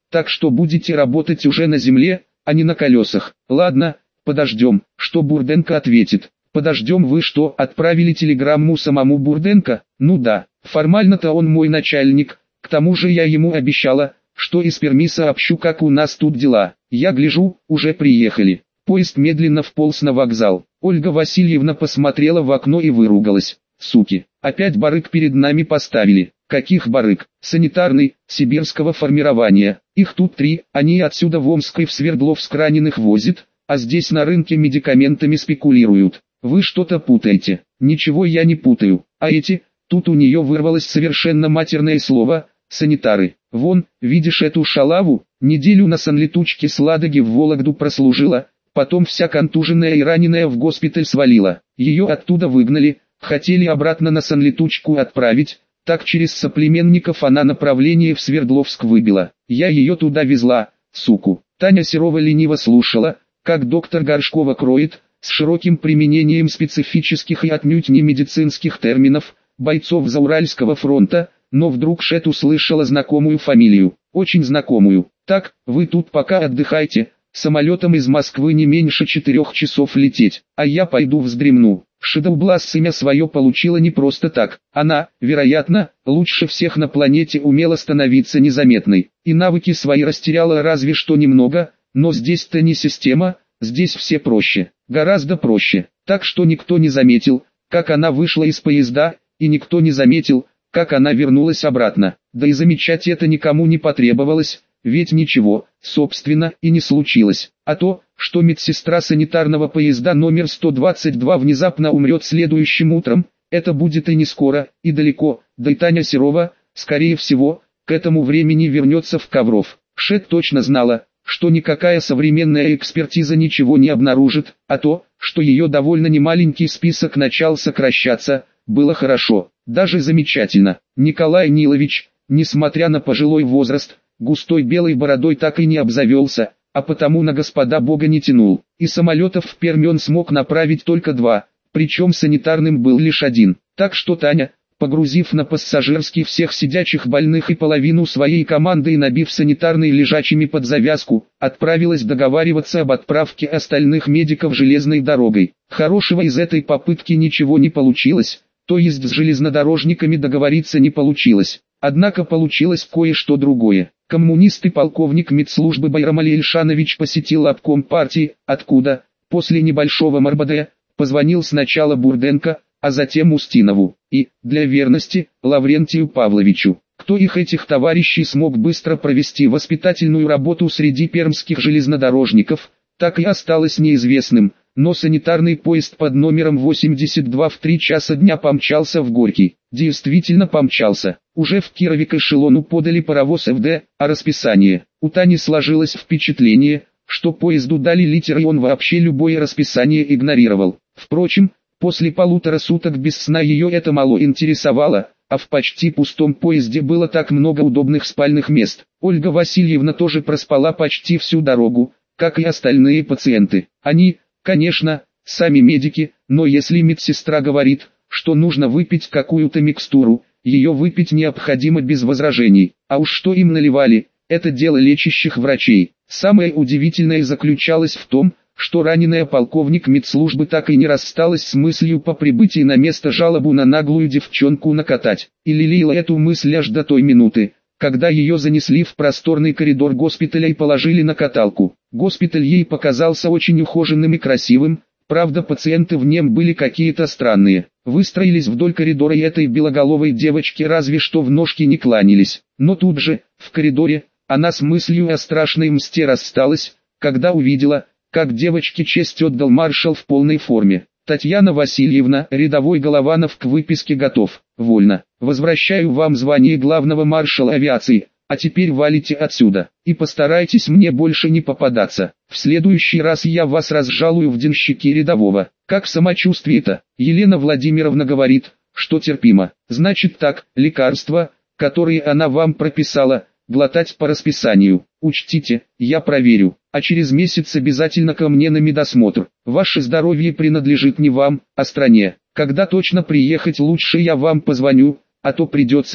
так что будете работать уже на земле, а не на колесах. Ладно, подождем, что Бурденко ответит. Подождем, вы что, отправили телеграмму самому Бурденко? Ну да, формально-то он мой начальник, к тому же я ему обещала, что из Перми сообщу, как у нас тут дела. Я гляжу, уже приехали. Поезд медленно вполз на вокзал. Ольга Васильевна посмотрела в окно и выругалась. Суки, опять барык перед нами поставили. Каких барык? Санитарный, сибирского формирования. Их тут три, они отсюда в Омск и в Свердловск раненых возят, а здесь на рынке медикаментами спекулируют. Вы что-то путаете. Ничего я не путаю. А эти, тут у нее вырвалось совершенно матерное слово, санитары. Вон, видишь эту шалаву, неделю на санлетучке с Ладоги в Вологду прослужила, потом вся контуженная и раненая в госпиталь свалила. Ее оттуда выгнали, хотели обратно на санлетучку отправить, так через соплеменников она направление в Свердловск выбила. Я ее туда везла, суку. Таня Серова лениво слушала, как доктор Горшкова кроет, с широким применением специфических и отнюдь не медицинских терминов, бойцов Зауральского фронта, но вдруг Шет услышала знакомую фамилию, очень знакомую. Так, вы тут пока отдыхайте, самолетом из Москвы не меньше четырех часов лететь, а я пойду вздремну. Шедоублас имя свое получила не просто так, она, вероятно, лучше всех на планете умела становиться незаметной, и навыки свои растеряла разве что немного, но здесь-то не система, здесь все проще, гораздо проще, так что никто не заметил, как она вышла из поезда, и никто не заметил, как она вернулась обратно, да и замечать это никому не потребовалось, ведь ничего, собственно, и не случилось, а то, что медсестра санитарного поезда номер сто двадцать два внезапно умрет следующим утром, это будет и не скоро, и далеко, да и Таня Серова, скорее всего, к этому времени вернется в Ковров. Шет точно знала, что никакая современная экспертиза ничего не обнаружит, а то, что ее довольно немаленький список начал сокращаться, было хорошо, даже замечательно. Николай Нилович, несмотря на пожилой возраст, густой белой бородой так и не обзавелся, а потому на господа бога не тянул, и самолетов в Пермь он смог направить только два, причем санитарным был лишь один, так что Таня, погрузив на пассажирский всех сидячих больных и половину своей команды и набив санитарные лежачими под завязку, отправилась договариваться об отправке остальных медиков железной дорогой. Хорошего из этой попытки ничего не получилось, то есть с железнодорожниками договориться не получилось. Однако получилось кое-что другое. Коммунист и полковник медслужбы Байрамали Ильшанович посетил обком партии, откуда, после небольшого МРБД, позвонил сначала Бурденко, а затем Устинову, и, для верности, Лаврентию Павловичу. Кто их этих товарищей смог быстро провести воспитательную работу среди пермских железнодорожников, так и осталось неизвестным, но санитарный поезд под номером восемьдесят два в три часа дня помчался в Горький. Действительно помчался. Уже в Кирове к эшелону подали паровоз эф дэ, а расписание. У Тани сложилось впечатление, что поезду дали литер и он вообще любое расписание игнорировал. Впрочем, после полутора суток без сна ее это мало интересовало, а в почти пустом поезде было так много удобных спальных мест. Ольга Васильевна тоже проспала почти всю дорогу, как и остальные пациенты. Они, конечно, сами медики, но если медсестра говорит, что нужно выпить какую-то микстуру, ее выпить необходимо без возражений. А уж что им наливали, это дело лечащих врачей. Самое удивительное заключалось в том, что раненая полковник медслужбы так и не рассталась с мыслью по прибытии на место жалобу на наглую девчонку накатать, и лелеяла эту мысль аж до той минуты, когда ее занесли в просторный коридор госпиталя и положили на каталку. Госпиталь ей показался очень ухоженным и красивым, правда пациенты в нем были какие-то странные. Выстроились вдоль коридора и этой белоголовой девочке разве что в ножки не кланялись. Но тут же, в коридоре, она с мыслью о страшной мсте рассталась, когда увидела, как девочке честь отдал маршал в полной форме. Татьяна Васильевна, рядовой Голованов к выписке готов. Вольно. Возвращаю вам звание главного маршала авиации, а теперь валите отсюда. И постарайтесь мне больше не попадаться. В следующий раз я вас разжалую в денщики рядового. Как самочувствие-то? Елена Владимировна говорит, что терпимо. Значит так, лекарства, которые она вам прописала, глотать по расписанию. Учтите, я проверю, а через месяц обязательно ко мне на медосмотр. Ваше здоровье принадлежит не вам, а стране. Когда точно приехать лучше я вам позвоню, а то придется,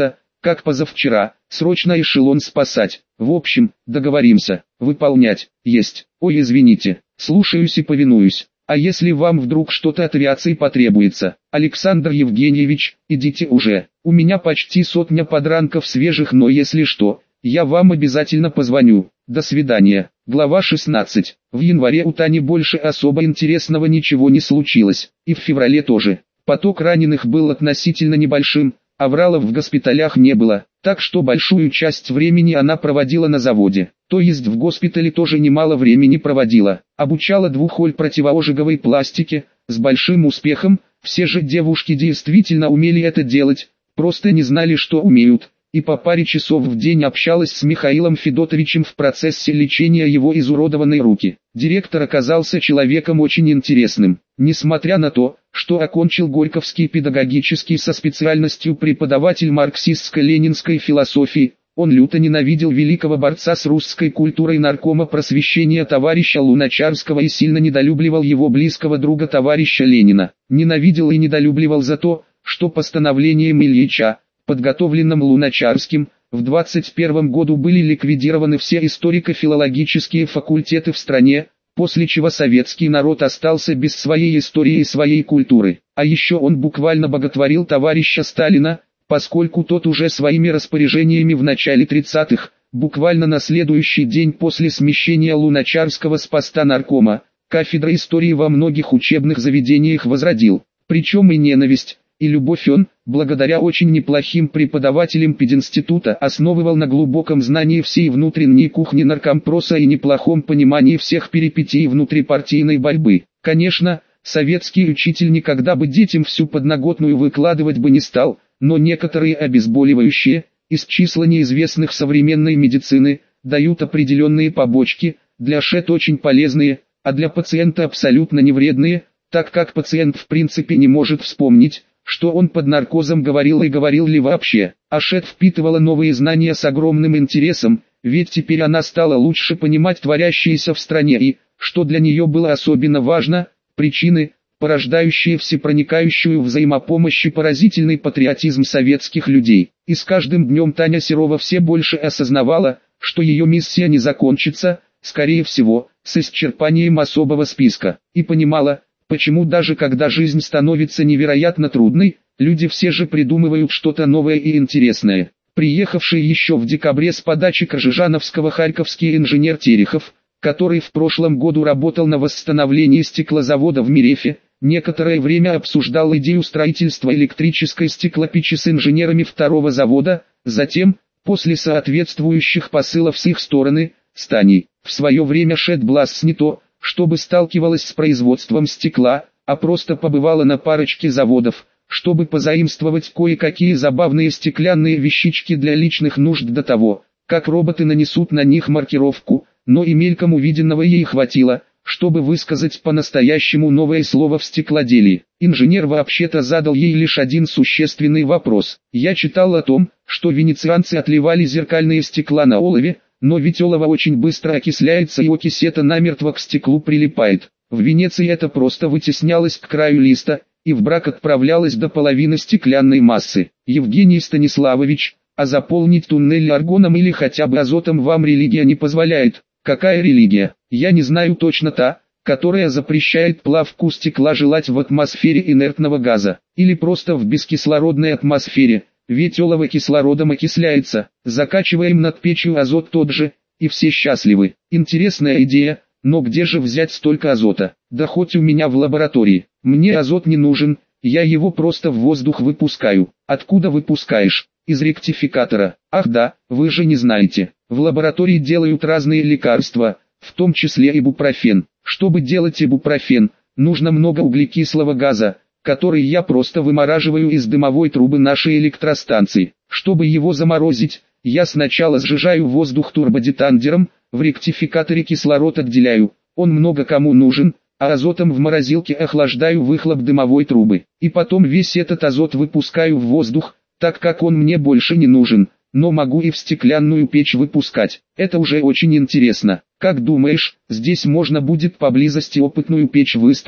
как позавчера, срочно эшелон спасать. В общем, договоримся. Выполнять. Есть. Ой, извините. Слушаюсь и повинуюсь. А если вам вдруг что-то от авиации потребуется, Александр Евгеньевич, идите уже. У меня почти сотня подранков свежих, но если что, я вам обязательно позвоню. До свидания. Глава шестнадцать. В январе у Тани больше особо интересного ничего не случилось, и в феврале тоже. Поток раненых был относительно небольшим, авралов в госпиталях не было, так что большую часть времени она проводила на заводе. То есть в госпитале тоже немало времени проводила. Обучала двухоль противоожоговой пластике, с большим успехом. Все же девушки действительно умели это делать, просто не знали, что умеют. И по паре часов в день общалась с Михаилом Федотовичем в процессе лечения его изуродованной руки. Директор оказался человеком очень интересным. Несмотря на то, что окончил Горьковский педагогический со специальностью преподаватель марксистско-ленинской философии, он люто ненавидел великого борца с русской культурой наркома просвещения товарища Луначарского и сильно недолюбливал его близкого друга товарища Ленина. Ненавидел и недолюбливал за то, что постановлением Ильича, подготовленным Луначарским, в двадцать первом году были ликвидированы все историко-филологические факультеты в стране, после чего советский народ остался без своей истории и своей культуры. А еще он буквально боготворил товарища Сталина, поскольку тот уже своими распоряжениями в начале тридцатых, буквально на следующий день после смещения Луначарского с поста наркома, кафедра истории во многих учебных заведениях возродил. Причем и ненависть, и любовь он, благодаря очень неплохим преподавателям пединститута, основывал на глубоком знании всей внутренней кухни наркомпроса и неплохом понимании всех перипетий внутрипартийной борьбы. Конечно, советский учитель никогда бы детям всю подноготную выкладывать бы не стал, но некоторые обезболивающие, из числа неизвестных современной медицины, дают определенные побочки, для ШЭД очень полезные, а для пациента абсолютно невредные, так как пациент в принципе не может вспомнить, что он под наркозом говорил и говорил ли вообще. А ШЭД впитывала новые знания с огромным интересом, ведь теперь она стала лучше понимать творящееся в стране и, что для нее было особенно важно, причины, порождающие всепроникающую взаимопомощь и поразительный патриотизм советских людей. И с каждым днем Таня Серова все больше осознавала, что ее миссия не закончится, скорее всего, с исчерпанием особого списка, и понимала, почему даже когда жизнь становится невероятно трудной, люди все же придумывают что-то новое и интересное. Приехавший еще в декабре с подачи Кржижановского харьковский инженер Терехов, который в прошлом году работал на восстановлении стеклозавода в Мерефе, некоторое время обсуждал идею строительства электрической стеклопечи с инженерами второго завода, затем, после соответствующих посылов с их стороны, с Таней. В свое время ШЭД Бласс не то, чтобы сталкивалась с производством стекла, а просто побывала на парочке заводов, чтобы позаимствовать кое-какие забавные стеклянные вещички для личных нужд до того, как роботы нанесут на них маркировку, но и мельком увиденного ей хватило, чтобы высказать по-настоящему новое слово в стеклоделии. Инженер вообще-то задал ей лишь один существенный вопрос. Я читал о том, что венецианцы отливали зеркальные стекла на олове, но ведь олово очень быстро окисляется и окись эта намертво к стеклу прилипает. В Венеции это просто вытеснялось к краю листа, и в брак отправлялось до половины стеклянной массы. Евгений Станиславович, а заполнить туннель аргоном или хотя бы азотом вам религия не позволяет. Какая религия? Я не знаю, точно та, которая запрещает плавку стекла желать в атмосфере инертного газа, или просто в бескислородной атмосфере, ведь олово кислородом окисляется, закачиваем над печью азот тот же, и все счастливы. Интересная идея, но где же взять столько азота? Да хоть у меня в лаборатории. Мне азот не нужен, я его просто в воздух выпускаю. Откуда выпускаешь? Из ректификатора. Ах да, вы же не знаете. В лаборатории делают разные лекарства, в том числе ибупрофен. Чтобы делать ибупрофен, нужно много углекислого газа, который я просто вымораживаю из дымовой трубы нашей электростанции. Чтобы его заморозить, я сначала сжижаю воздух турбодетандером, в ректификаторе кислород отделяю, он много кому нужен, а азотом в морозилке охлаждаю выхлоп дымовой трубы. И потом весь этот азот выпускаю в воздух, так как он мне больше не нужен, но могу и в стеклянную печь выпускать. Это уже очень интересно. Как думаешь, здесь можно будет поблизости опытную печь выстроить?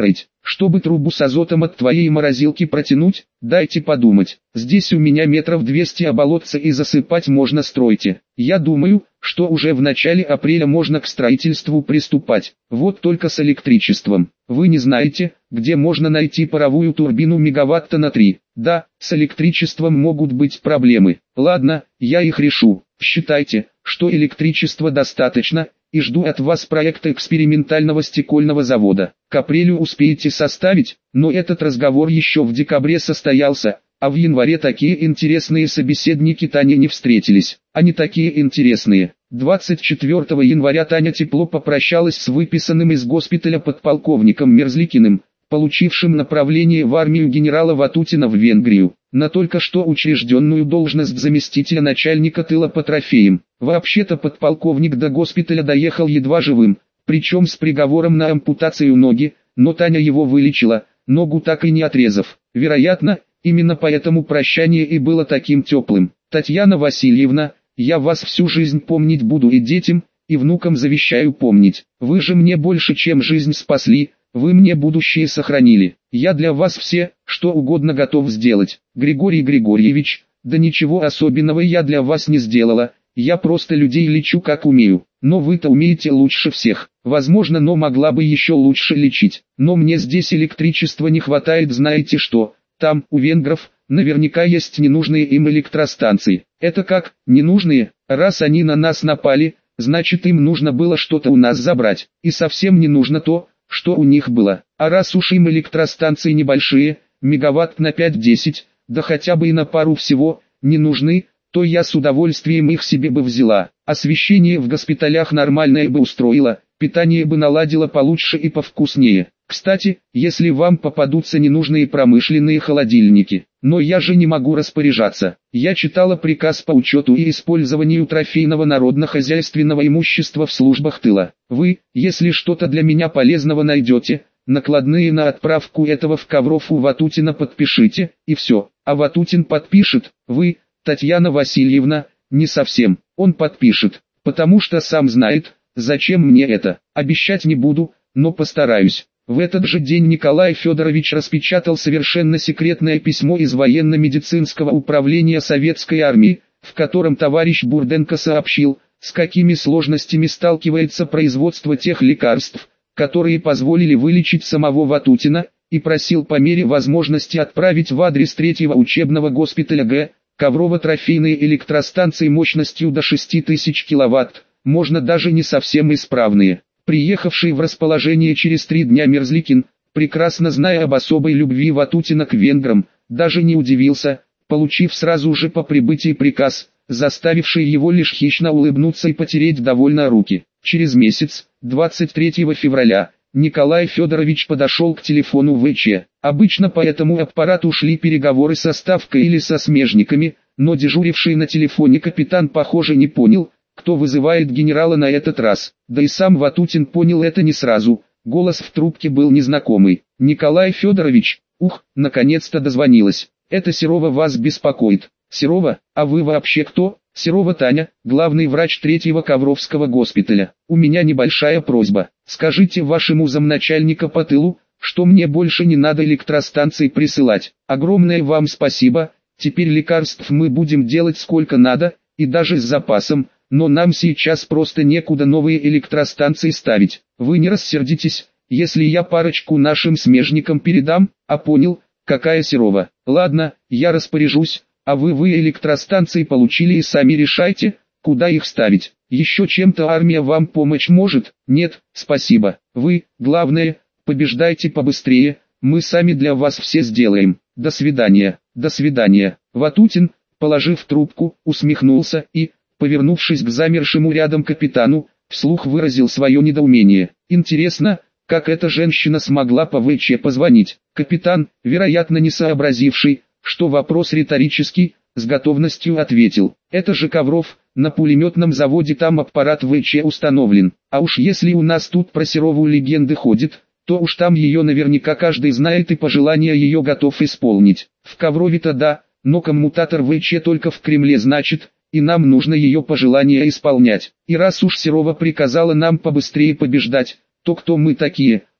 Чтобы трубу с азотом от твоей морозилки протянуть, дайте подумать. Здесь у меня метров двести оболотца и засыпать можно, стройте. Я думаю, что уже в начале апреля можно к строительству приступать. Вот только с электричеством. Вы не знаете, где можно найти паровую турбину мегаватта на три? Да, с электричеством могут быть проблемы. Ладно, я их решу. Считайте, что электричества достаточно, и жду от вас проекта экспериментального стекольного завода. К апрелю успеете составить, но этот разговор еще в декабре состоялся, а в январе такие интересные собеседники Тане не встретились. Они такие интересные. двадцать четвёртого января Таня тепло попрощалась с выписанным из госпиталя подполковником Мерзликиным, получившим направление в армию генерала Ватутина в Венгрию, на только что учрежденную должность заместителя начальника тыла по трофеям. Вообще-то подполковник до госпиталя доехал едва живым, причем с приговором на ампутацию ноги, но Таня его вылечила, ногу так и не отрезав. Вероятно, именно поэтому прощание и было таким теплым. Татьяна Васильевна, я вас всю жизнь помнить буду, и детям, и внукам завещаю помнить. Вы же мне больше, чем жизнь спасли. Вы мне будущее сохранили. Я для вас все, что угодно готов сделать. Григорий Григорьевич, да ничего особенного я для вас не сделала. Я просто людей лечу как умею. Но вы-то умеете лучше всех. Возможно, но могла бы еще лучше лечить. Но мне здесь электричества не хватает, знаете что? Там, у венгров, наверняка есть ненужные им электростанции. Это как, ненужные? Раз они на нас напали, значит им нужно было что-то у нас забрать. И совсем не нужно то, что у них было. А раз уж им электростанции небольшие, мегаватт на пять-десять, да хотя бы и на пару всего, не нужны, то я с удовольствием их себе бы взяла. Освещение в госпиталях нормальное бы устроила, питание бы наладила получше и повкуснее. Кстати, если вам попадутся ненужные промышленные холодильники, но я же не могу распоряжаться. Я читала приказ по учету и использованию трофейного народно-хозяйственного имущества в службах тыла. Вы, если что-то для меня полезного найдете, накладные на отправку этого в Ковров у Ватутина подпишите, и все. А Ватутин подпишет, вы, Татьяна Васильевна, не совсем. Он подпишет, потому что сам знает, зачем мне это. Обещать не буду, но постараюсь. В этот же день Николай Федорович распечатал совершенно секретное письмо из военно-медицинского управления Советской армии, в котором товарищ Бурденко сообщил, с какими сложностями сталкивается производство тех лекарств, которые позволили вылечить самого Ватутина, и просил по мере возможности отправить в адрес третьего учебного госпиталя Г. Коврова трофейные электростанции мощностью до шести тысяч киловатт, можно даже не совсем исправные. Приехавший в расположение через три дня Мерзликин, прекрасно зная об особой любви Ватутина к венграм, даже не удивился, получив сразу же по прибытии приказ, заставивший его лишь хищно улыбнуться и потереть довольно руки. Через месяц, двадцать третьего февраля, Николай Федорович подошел к телефону ВЧ. Обычно по этому аппарату шли переговоры со Ставкой или со смежниками, но дежуривший на телефоне капитан, похоже, не понял, кто вызывает генерала на этот раз. Да и сам Ватутин понял это не сразу, голос в трубке был незнакомый. «Николай Федорович, ух, наконец-то дозвонилась. Это Серова вас беспокоит». «Серова, а вы вообще кто?» «Серова Таня, главный врач третьего Ковровского госпиталя. У меня небольшая просьба. Скажите вашему замначальника по тылу, что мне больше не надо электростанции присылать. Огромное вам спасибо, теперь лекарств мы будем делать сколько надо, и даже с запасом. Но нам сейчас просто некуда новые электростанции ставить. Вы не рассердитесь, если я парочку нашим смежникам передам, а понял, какая Серова. Ладно, я распоряжусь, а вы вы электростанции получили и сами решайте, куда их ставить. Еще чем-то армия вам помочь может? Нет, спасибо. Вы, главное, побеждайте побыстрее, мы сами для вас все сделаем. До свидания, до свидания. Ватутин, положив трубку, усмехнулся и, повернувшись к замершему рядом капитану, вслух выразил свое недоумение. Интересно, как эта женщина смогла по ВЧ позвонить. Капитан, вероятно не сообразивший, что вопрос риторический, с готовностью ответил. Это же Ковров, на пулеметном заводе там аппарат ВЧ установлен. А уж если у нас тут про Серову легенды ходит, то уж там ее наверняка каждый знает и пожелания ее готов исполнить. В Коврове-то да, но коммутатор ВЧ только в Кремле значит, и нам нужно ее пожелания исполнять. И раз уж Серова приказала нам побыстрее побеждать, то кто мы такие,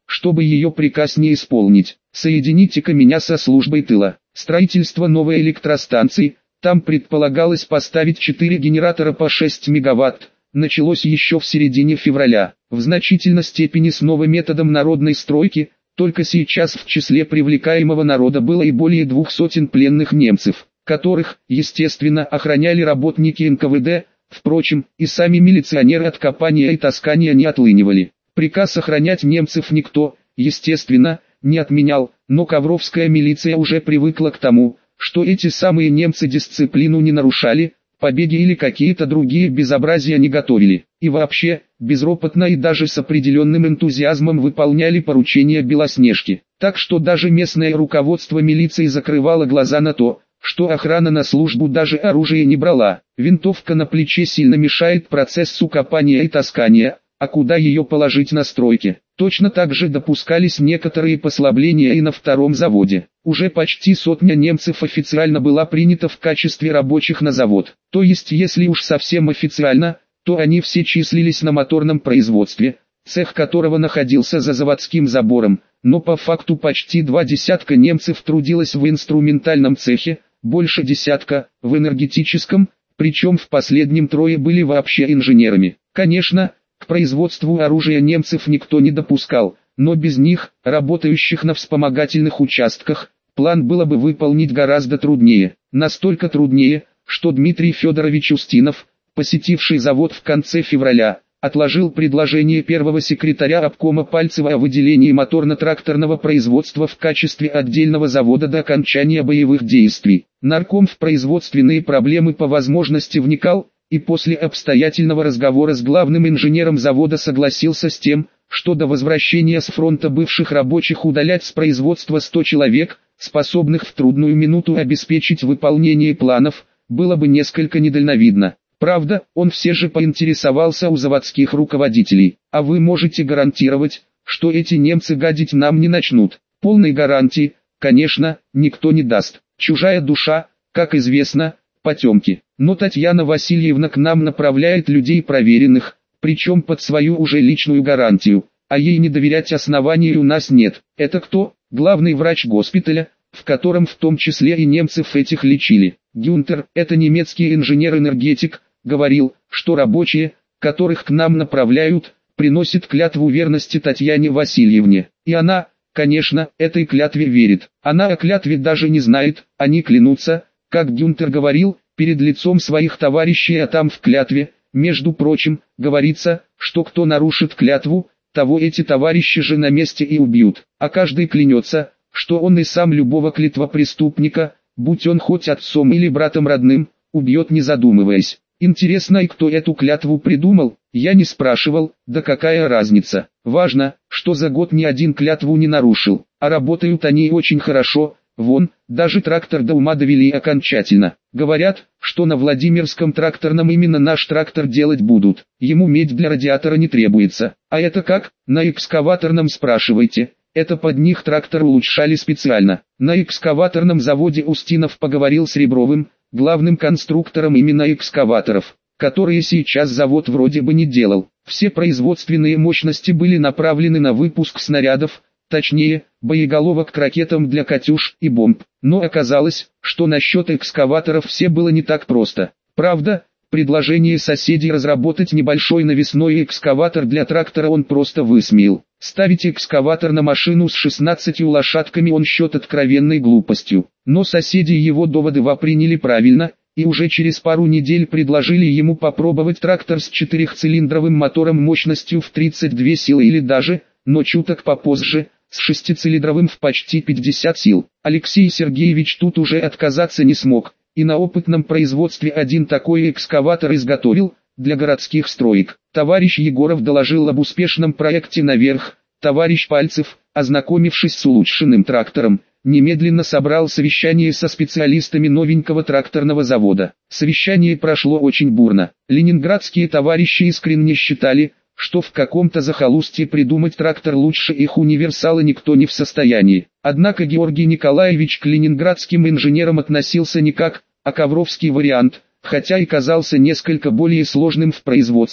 чтобы ее приказ не исполнить. Соедините-ка меня со службой тыла. Строительство новой электростанции, там предполагалось поставить четыре генератора по шесть мегаватт, началось еще в середине февраля. В значительной степени снова методом народной стройки, только сейчас в числе привлекаемого народа было и более двух сотен пленных немцев, которых, естественно, охраняли работники эн ка вэ дэ, впрочем, и сами милиционеры от копания и таскания не отлынивали. Приказ охранять немцев никто, естественно, не отменял, но ковровская милиция уже привыкла к тому, что эти самые немцы дисциплину не нарушали, побеги или какие-то другие безобразия не готовили, и вообще, безропотно и даже с определенным энтузиазмом выполняли поручения Белоснежки. Так что даже местное руководство милиции закрывало глаза на то, что охрана на службу даже оружие не брала. Винтовка на плече сильно мешает процессу копания и таскания, а куда ее положить на стройке? Точно так же допускались некоторые послабления и на втором заводе. Уже почти сотня немцев официально была принята в качестве рабочих на завод. То есть если уж совсем официально, то они все числились на моторном производстве, цех которого находился за заводским забором, но по факту почти два десятка немцев трудилось в инструментальном цехе, больше десятка в энергетическом, причем в последнем трое были вообще инженерами. Конечно, к производству оружия немцев никто не допускал, но без них, работающих на вспомогательных участках, план было бы выполнить гораздо труднее. Настолько труднее, что Дмитрий Федорович Устинов, посетивший завод в конце февраля, отложил предложение первого секретаря обкома Пальцева о выделении моторно-тракторного производства в качестве отдельного завода до окончания боевых действий. Нарком в производственные проблемы по возможности вникал, и после обстоятельного разговора с главным инженером завода согласился с тем, что до возвращения с фронта бывших рабочих удалять с производства сто человек, способных в трудную минуту обеспечить выполнение планов, было бы несколько недальновидно. Правда, он все же поинтересовался у заводских руководителей: а вы можете гарантировать, что эти немцы гадить нам не начнут? Полной гарантии, конечно, никто не даст. Чужая душа, как известно, потемки. Но Татьяна Васильевна к нам направляет людей проверенных, причем под свою уже личную гарантию, а ей не доверять оснований у нас нет. Это кто? Главный врач госпиталя, в котором в том числе и немцев этих лечили. Гюнтер, это немецкий инженер-энергетик, говорил, что рабочие, которых к нам направляют, приносят клятву верности Татьяне Васильевне. И она, конечно, этой клятве верит. Она о клятве даже не знает, они клянутся, как Гюнтер говорил, перед лицом своих товарищей, а там в клятве, между прочим, говорится, что кто нарушит клятву, того эти товарищи же на месте и убьют. А каждый клянется, что он и сам любого клятвопреступника, будь он хоть отцом или братом родным, убьет не задумываясь. Интересно, и кто эту клятву придумал? Я не спрашивал, да какая разница. Важно, что за год ни один клятву не нарушил, а работают они очень хорошо. Вон, даже трактор до ума довели окончательно. Говорят, что на Владимирском тракторном именно наш трактор делать будут. Ему медь для радиатора не требуется. А это как? На экскаваторном спрашивайте. Это под них трактор улучшали специально. На экскаваторном заводе Устинов поговорил с Ребровым, главным конструктором именно экскаваторов, которые сейчас завод вроде бы не делал. Все производственные мощности были направлены на выпуск снарядов, точнее, боеголовок к ракетам для «Катюш» и бомб. Но оказалось, что насчет экскаваторов все было не так просто. Правда, предложение соседей разработать небольшой навесной экскаватор для трактора он просто высмеял. Ставить экскаватор на машину с шестнадцатью лошадками он счет откровенной глупостью. Но соседи его доводы восприняли правильно, и уже через пару недель предложили ему попробовать трактор с четырехцилиндровым мотором мощностью в тридцать две силы или даже, но чуток попозже, с шестицилиндровым в почти пятьдесят сил. Алексей Сергеевич тут уже отказаться не смог, и на опытном производстве один такой экскаватор изготовил, для городских строек. Товарищ Егоров доложил об успешном проекте наверх, товарищ Пальцев, ознакомившись с улучшенным трактором, немедленно собрал совещание со специалистами новенького тракторного завода. Совещание прошло очень бурно. Ленинградские товарищи искренне считали, что в каком-то захолустье придумать трактор лучше их универсала никто не в состоянии. Однако Георгий Николаевич к ленинградским инженерам относился не как, а ковровский вариант, хотя и казался несколько более сложным в производстве,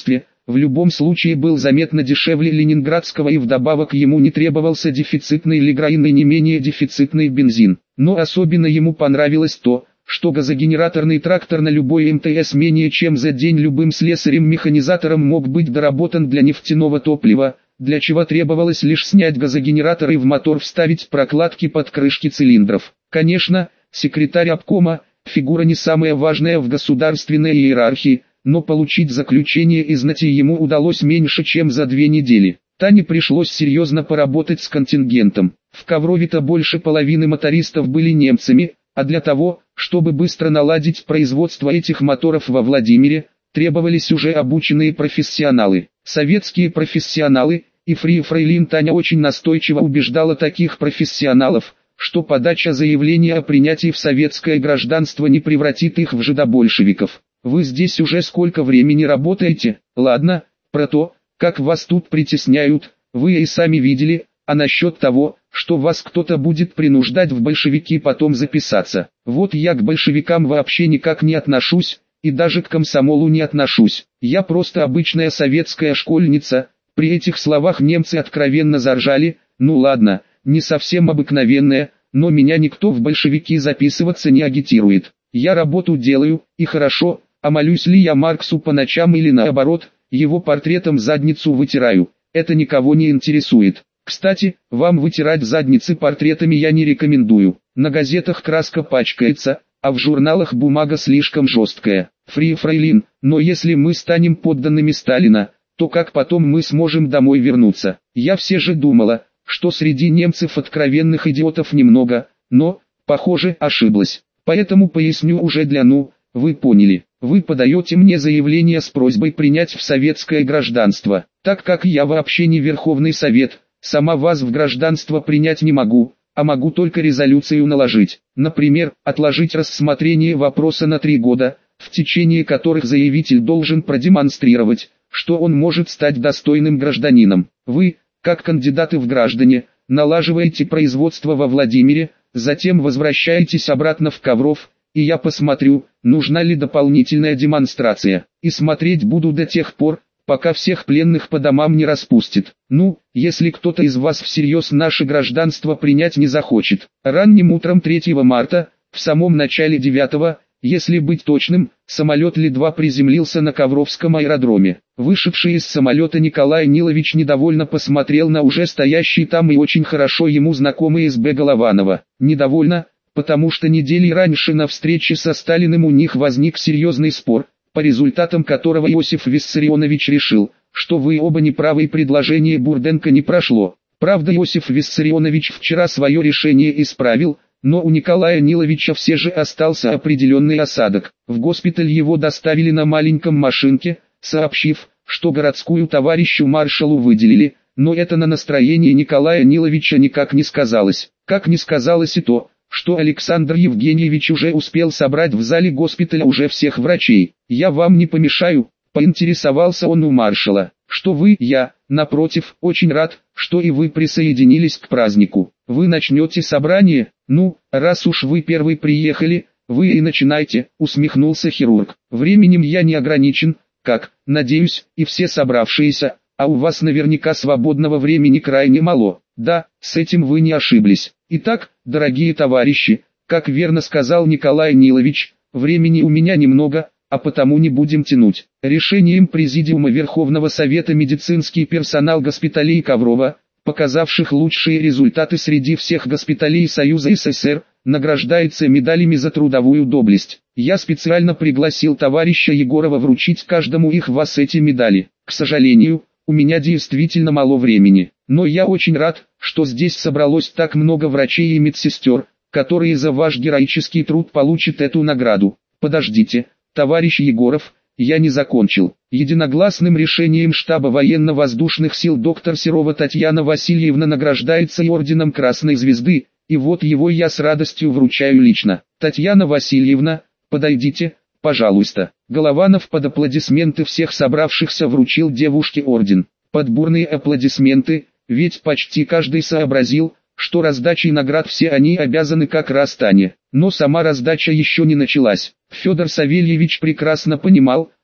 в любом случае был заметно дешевле ленинградского и вдобавок ему не требовался дефицитный лиграин и не менее дефицитный бензин. Но особенно ему понравилось то, что газогенераторный трактор на любой эм тэ эс менее чем за день любым слесарем-механизатором мог быть доработан для нефтяного топлива, для чего требовалось лишь снять газогенератор и в мотор вставить прокладки под крышки цилиндров. Конечно, секретарь обкома – фигура не самая важная в государственной иерархии, но получить заключение из НАТИ ему удалось меньше чем за две недели. Тане пришлось серьезно поработать с контингентом. В Коврове-то больше половины мотористов были немцами, а для того, чтобы быстро наладить производство этих моторов во Владимире, требовались уже обученные профессионалы. Советские профессионалы, и Фри Фрейлин Таня очень настойчиво убеждала таких профессионалов, что подача заявления о принятии в советское гражданство не превратит их в жидобольшевиков. Вы здесь уже сколько времени работаете? Ладно, про то, как вас тут притесняют, вы и сами видели, а насчет того, что вас кто-то будет принуждать в большевики потом записаться. Вот я к большевикам вообще никак не отношусь, и даже к комсомолу не отношусь. Я просто обычная советская школьница. При этих словах немцы откровенно заржали. Ну ладно, не совсем обыкновенная, но меня никто в большевики записываться не агитирует. Я работу делаю, и хорошо, а молюсь ли я Марксу по ночам или наоборот, его портретом задницу вытираю, это никого не интересует. Кстати, вам вытирать задницы портретами я не рекомендую. На газетах краска пачкается, а в журналах бумага слишком жесткая. Фри Фрейлин, но если мы станем подданными Сталина, то как потом мы сможем домой вернуться? Я все же думала, что среди немцев откровенных идиотов немного, но, похоже, ошиблась. Поэтому поясню уже для ну, вы поняли. Вы подаете мне заявление с просьбой принять в советское гражданство. Так как я вообще не Верховный Совет, сама вас в гражданство принять не могу, а могу только резолюцию наложить. Например, отложить рассмотрение вопроса на три года, в течение которых заявитель должен продемонстрировать, что он может стать достойным гражданином. Вы, как кандидаты в граждане, налаживаете производство во Владимире, затем возвращаетесь обратно в Ковров, и я посмотрю, нужна ли дополнительная демонстрация. И смотреть буду до тех пор, пока всех пленных по домам не распустит. Ну, если кто-то из вас всерьез наше гражданство принять не захочет. Ранним утром третьего марта, в самом начале девятого, если быть точным, самолет Ли-два приземлился на Ковровском аэродроме. Вышедший из самолета Николай Нилович недовольно посмотрел на уже стоящий там и очень хорошо ему знакомый эс бэ Голованова. Недовольно, потому что недели раньше на встрече со Сталиным у них возник серьезный спор, по результатам которого Иосиф Виссарионович решил, что вы оба неправы и предложение Бурденко не прошло. Правда, Иосиф Виссарионович вчера свое решение исправил, но у Николая Ниловича все же остался определенный осадок. В госпиталь его доставили на маленьком машинке, сообщив, что городскую товарищу маршалу выделили, но это на настроение Николая Ниловича никак не сказалось. Как не сказалось и то, что Александр Евгеньевич уже успел собрать в зале госпиталя уже всех врачей. «Я вам не помешаю», — поинтересовался он у маршала. «Что вы, я, напротив, очень рад, что и вы присоединились к празднику. Вы начнете собрание? Ну, раз уж вы первый приехали, вы и начинайте», — усмехнулся хирург. «Временем я не ограничен, как, надеюсь, и все собравшиеся, а у вас наверняка свободного времени крайне мало». «Да, с этим вы не ошиблись. Итак, дорогие товарищи, как верно сказал Николай Нилович, времени у меня немного, а потому не будем тянуть. Решением Президиума Верховного Совета медицинский персонал госпиталей Коврова, показавших лучшие результаты среди всех госпиталей Союза эс эс эс эр, награждается медалями за трудовую доблесть. Я специально пригласил товарища Егорова вручить каждому их вас эти медали. К сожалению, у меня действительно мало времени, но я очень рад, что здесь собралось так много врачей и медсестер, которые за ваш героический труд получат эту награду. Подождите, товарищ Егоров, я не закончил. Единогласным решением штаба военно-воздушных сил доктор Серова Татьяна Васильевна награждается и орденом Красной Звезды, и вот его я с радостью вручаю лично. Татьяна Васильевна, подойдите, пожалуйста. Голованов под аплодисменты всех собравшихся вручил девушке орден. Под бурные аплодисменты, ведь почти каждый сообразил, что раздачей наград все они обязаны как раз Тане. Но сама раздача еще не началась. Федор Савельевич прекрасно понимал,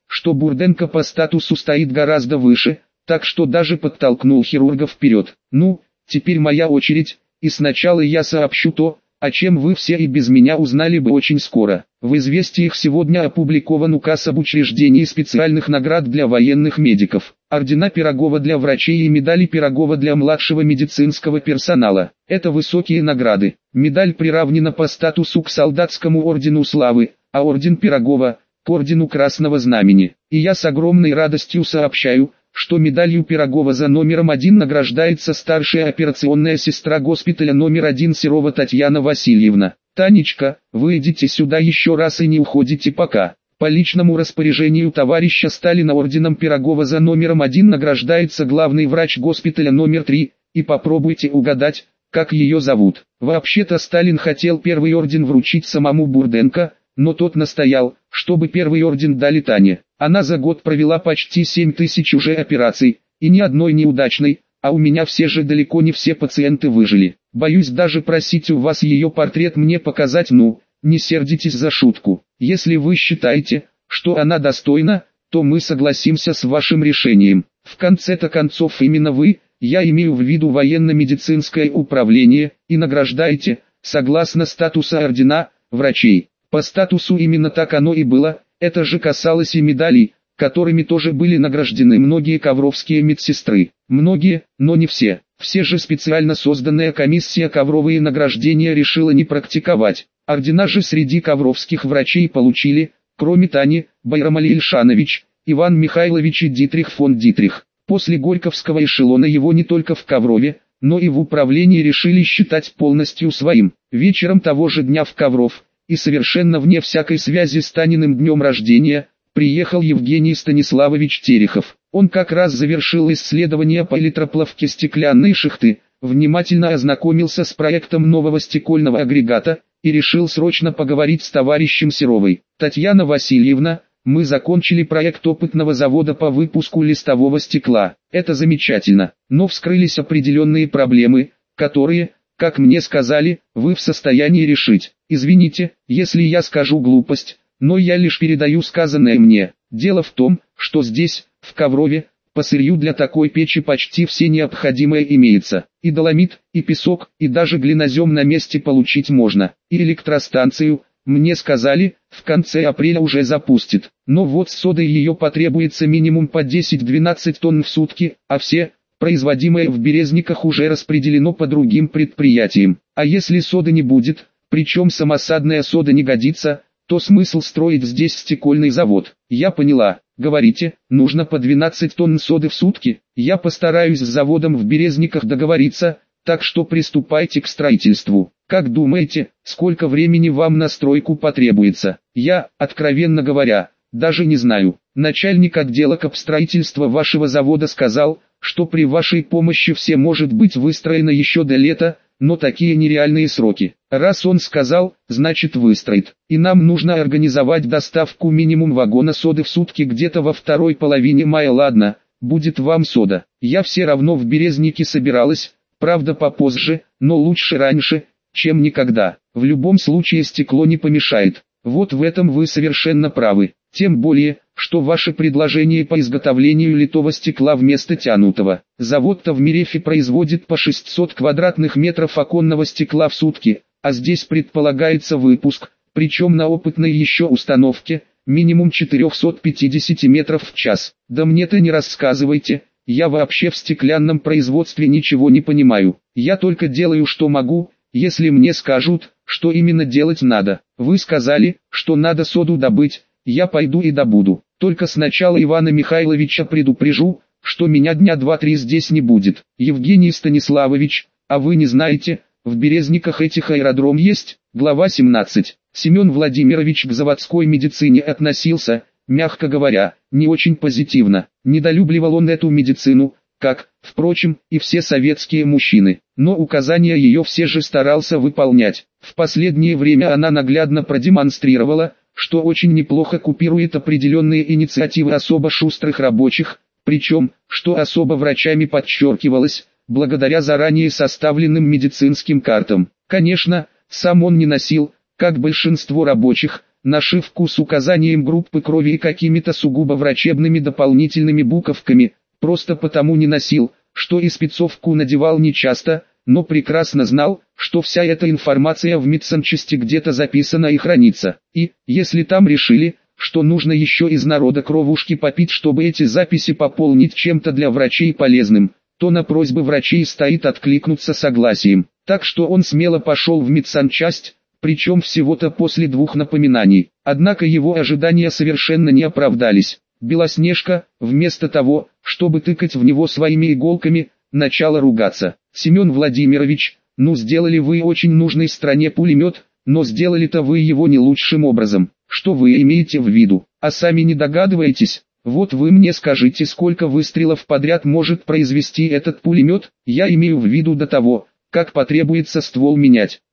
что Бурденко по статусу стоит гораздо выше, так что даже подтолкнул хирурга вперед. Ну, теперь моя очередь, и сначала я сообщу то, о чем вы все и без меня узнали бы очень скоро. В «Известиях» сегодня опубликован указ об учреждении специальных наград для военных медиков, ордена Пирогова для врачей и медали Пирогова для младшего медицинского персонала. Это высокие награды. Медаль приравнена по статусу к солдатскому ордену славы, а орден Пирогова – к ордену Красного Знамени. И я с огромной радостью сообщаю, что медалью Пирогова за номером один награждается старшая операционная сестра госпиталя номер один Серова Татьяна Васильевна. Танечка, вы идите сюда еще раз и не уходите пока. По личному распоряжению товарища Сталина орденом Пирогова за номером один награждается главный врач госпиталя номер три, и попробуйте угадать, как ее зовут. Вообще-то Сталин хотел первый орден вручить самому Бурденко, но тот настоял, чтобы первый орден дали Тане. Она за год провела почти семь тысяч уже операций, и ни одной неудачной, а у меня все же далеко не все пациенты выжили. Боюсь даже просить у вас ее портрет мне показать, ну, не сердитесь за шутку. Если вы считаете, что она достойна, то мы согласимся с вашим решением. В конце-то концов именно вы, я имею в виду военно-медицинское управление, и награждаете, согласно статуса ордена, врачей. По статусу именно так оно и было, это же касалось и медалей, которыми тоже были награждены многие ковровские медсестры. Многие, но не все. Все же специально созданная комиссия ковровые награждения решила не практиковать. Ордена же среди ковровских врачей получили, кроме Тани, Байрамали Ильшанович, Иван Михайлович и Дитрих фон Дитрих. После Горьковского эшелона его не только в Коврове, но и в управлении решили считать полностью своим. Вечером того же дня в Ковров, и совершенно вне всякой связи с Таниным днем рождения, приехал Евгений Станиславович Терехов. Он как раз завершил исследование по электроплавке стеклянной шахты, внимательно ознакомился с проектом нового стекольного агрегата и решил срочно поговорить с товарищем Серовой. Татьяна Васильевна, мы закончили проект опытного завода по выпуску листового стекла. Это замечательно, но вскрылись определенные проблемы, которые, как мне сказали, вы в состоянии решить. Извините, если я скажу глупость, но я лишь передаю сказанное мне. Дело в том, что здесь, в Коврове, по сырью для такой печи почти все необходимое имеется. И доломит, и песок, и даже глинозем на месте получить можно. И электростанцию, мне сказали, в конце апреля уже запустит. Но вот с содой ее потребуется минимум по десять-двенадцать тонн в сутки, а все, производимое в Березниках, уже распределено по другим предприятиям. А если соды не будет, причем самосадная сода не годится, то смысл строить здесь стекольный завод? Я поняла. Говорите, нужно по двенадцать тонн соды в сутки. Я постараюсь с заводом в Березниках договориться, так что приступайте к строительству. Как думаете, сколько времени вам на стройку потребуется? Я, откровенно говоря, даже не знаю. Начальник отдела капстроительства вашего завода сказал, что при вашей помощи все может быть выстроено еще до лета, но такие нереальные сроки. Раз он сказал, значит выстроит. И нам нужно организовать доставку минимум вагона соды в сутки где-то во второй половине мая. Ладно, будет вам сода. Я все равно в Березники собиралась, правда попозже, но лучше раньше, чем никогда. В любом случае стекло не помешает. Вот в этом вы совершенно правы. Тем более, что ваше предложение по изготовлению литого стекла вместо тянутого. Завод-то в Мерефе производит по шестьсот квадратных метров оконного стекла в сутки, а здесь предполагается выпуск, причем на опытной еще установке, минимум четыреста пятьдесят метров в час. Да мне-то не рассказывайте, я вообще в стеклянном производстве ничего не понимаю. Я только делаю что могу, если мне скажут, что именно делать надо. Вы сказали, что надо соду добыть. Я пойду и добуду. Только сначала Ивана Михайловича предупрежу, что меня дня два-три здесь не будет. Евгений Станиславович, а вы не знаете, в Березниках этих аэродром есть? Глава семнадцать. Семен Владимирович к заводской медицине относился, мягко говоря, не очень позитивно. Недолюбливал он эту медицину, как, впрочем, и все советские мужчины. Но указания ее все же старался выполнять. В последнее время она наглядно продемонстрировала, что очень неплохо купирует определенные инициативы особо шустрых рабочих, причем, что особо врачами подчеркивалось, благодаря заранее составленным медицинским картам. Конечно, сам он не носил, как большинство рабочих, нашивку с указанием группы крови и какими-то сугубо врачебными дополнительными буковками, просто потому не носил, что и спецовку надевал нечасто, но прекрасно знал, что вся эта информация в медсанчасти где-то записана и хранится. И, если там решили, что нужно еще из народа кровушки попить, чтобы эти записи пополнить чем-то для врачей полезным, то на просьбы врачей стоит откликнуться согласием. Так что он смело пошел в медсанчасть, причем всего-то после двух напоминаний. Однако его ожидания совершенно не оправдались. Белоснежка, вместо того, чтобы тыкать в него своими иголками, начала ругаться. «Семен Владимирович, ну сделали вы очень нужной стране пулемет, но сделали-то вы его не лучшим образом. Что вы имеете в виду, а сами не догадываетесь? Вот вы мне скажите, сколько выстрелов подряд может произвести этот пулемет, я имею в виду до того, как потребуется ствол менять».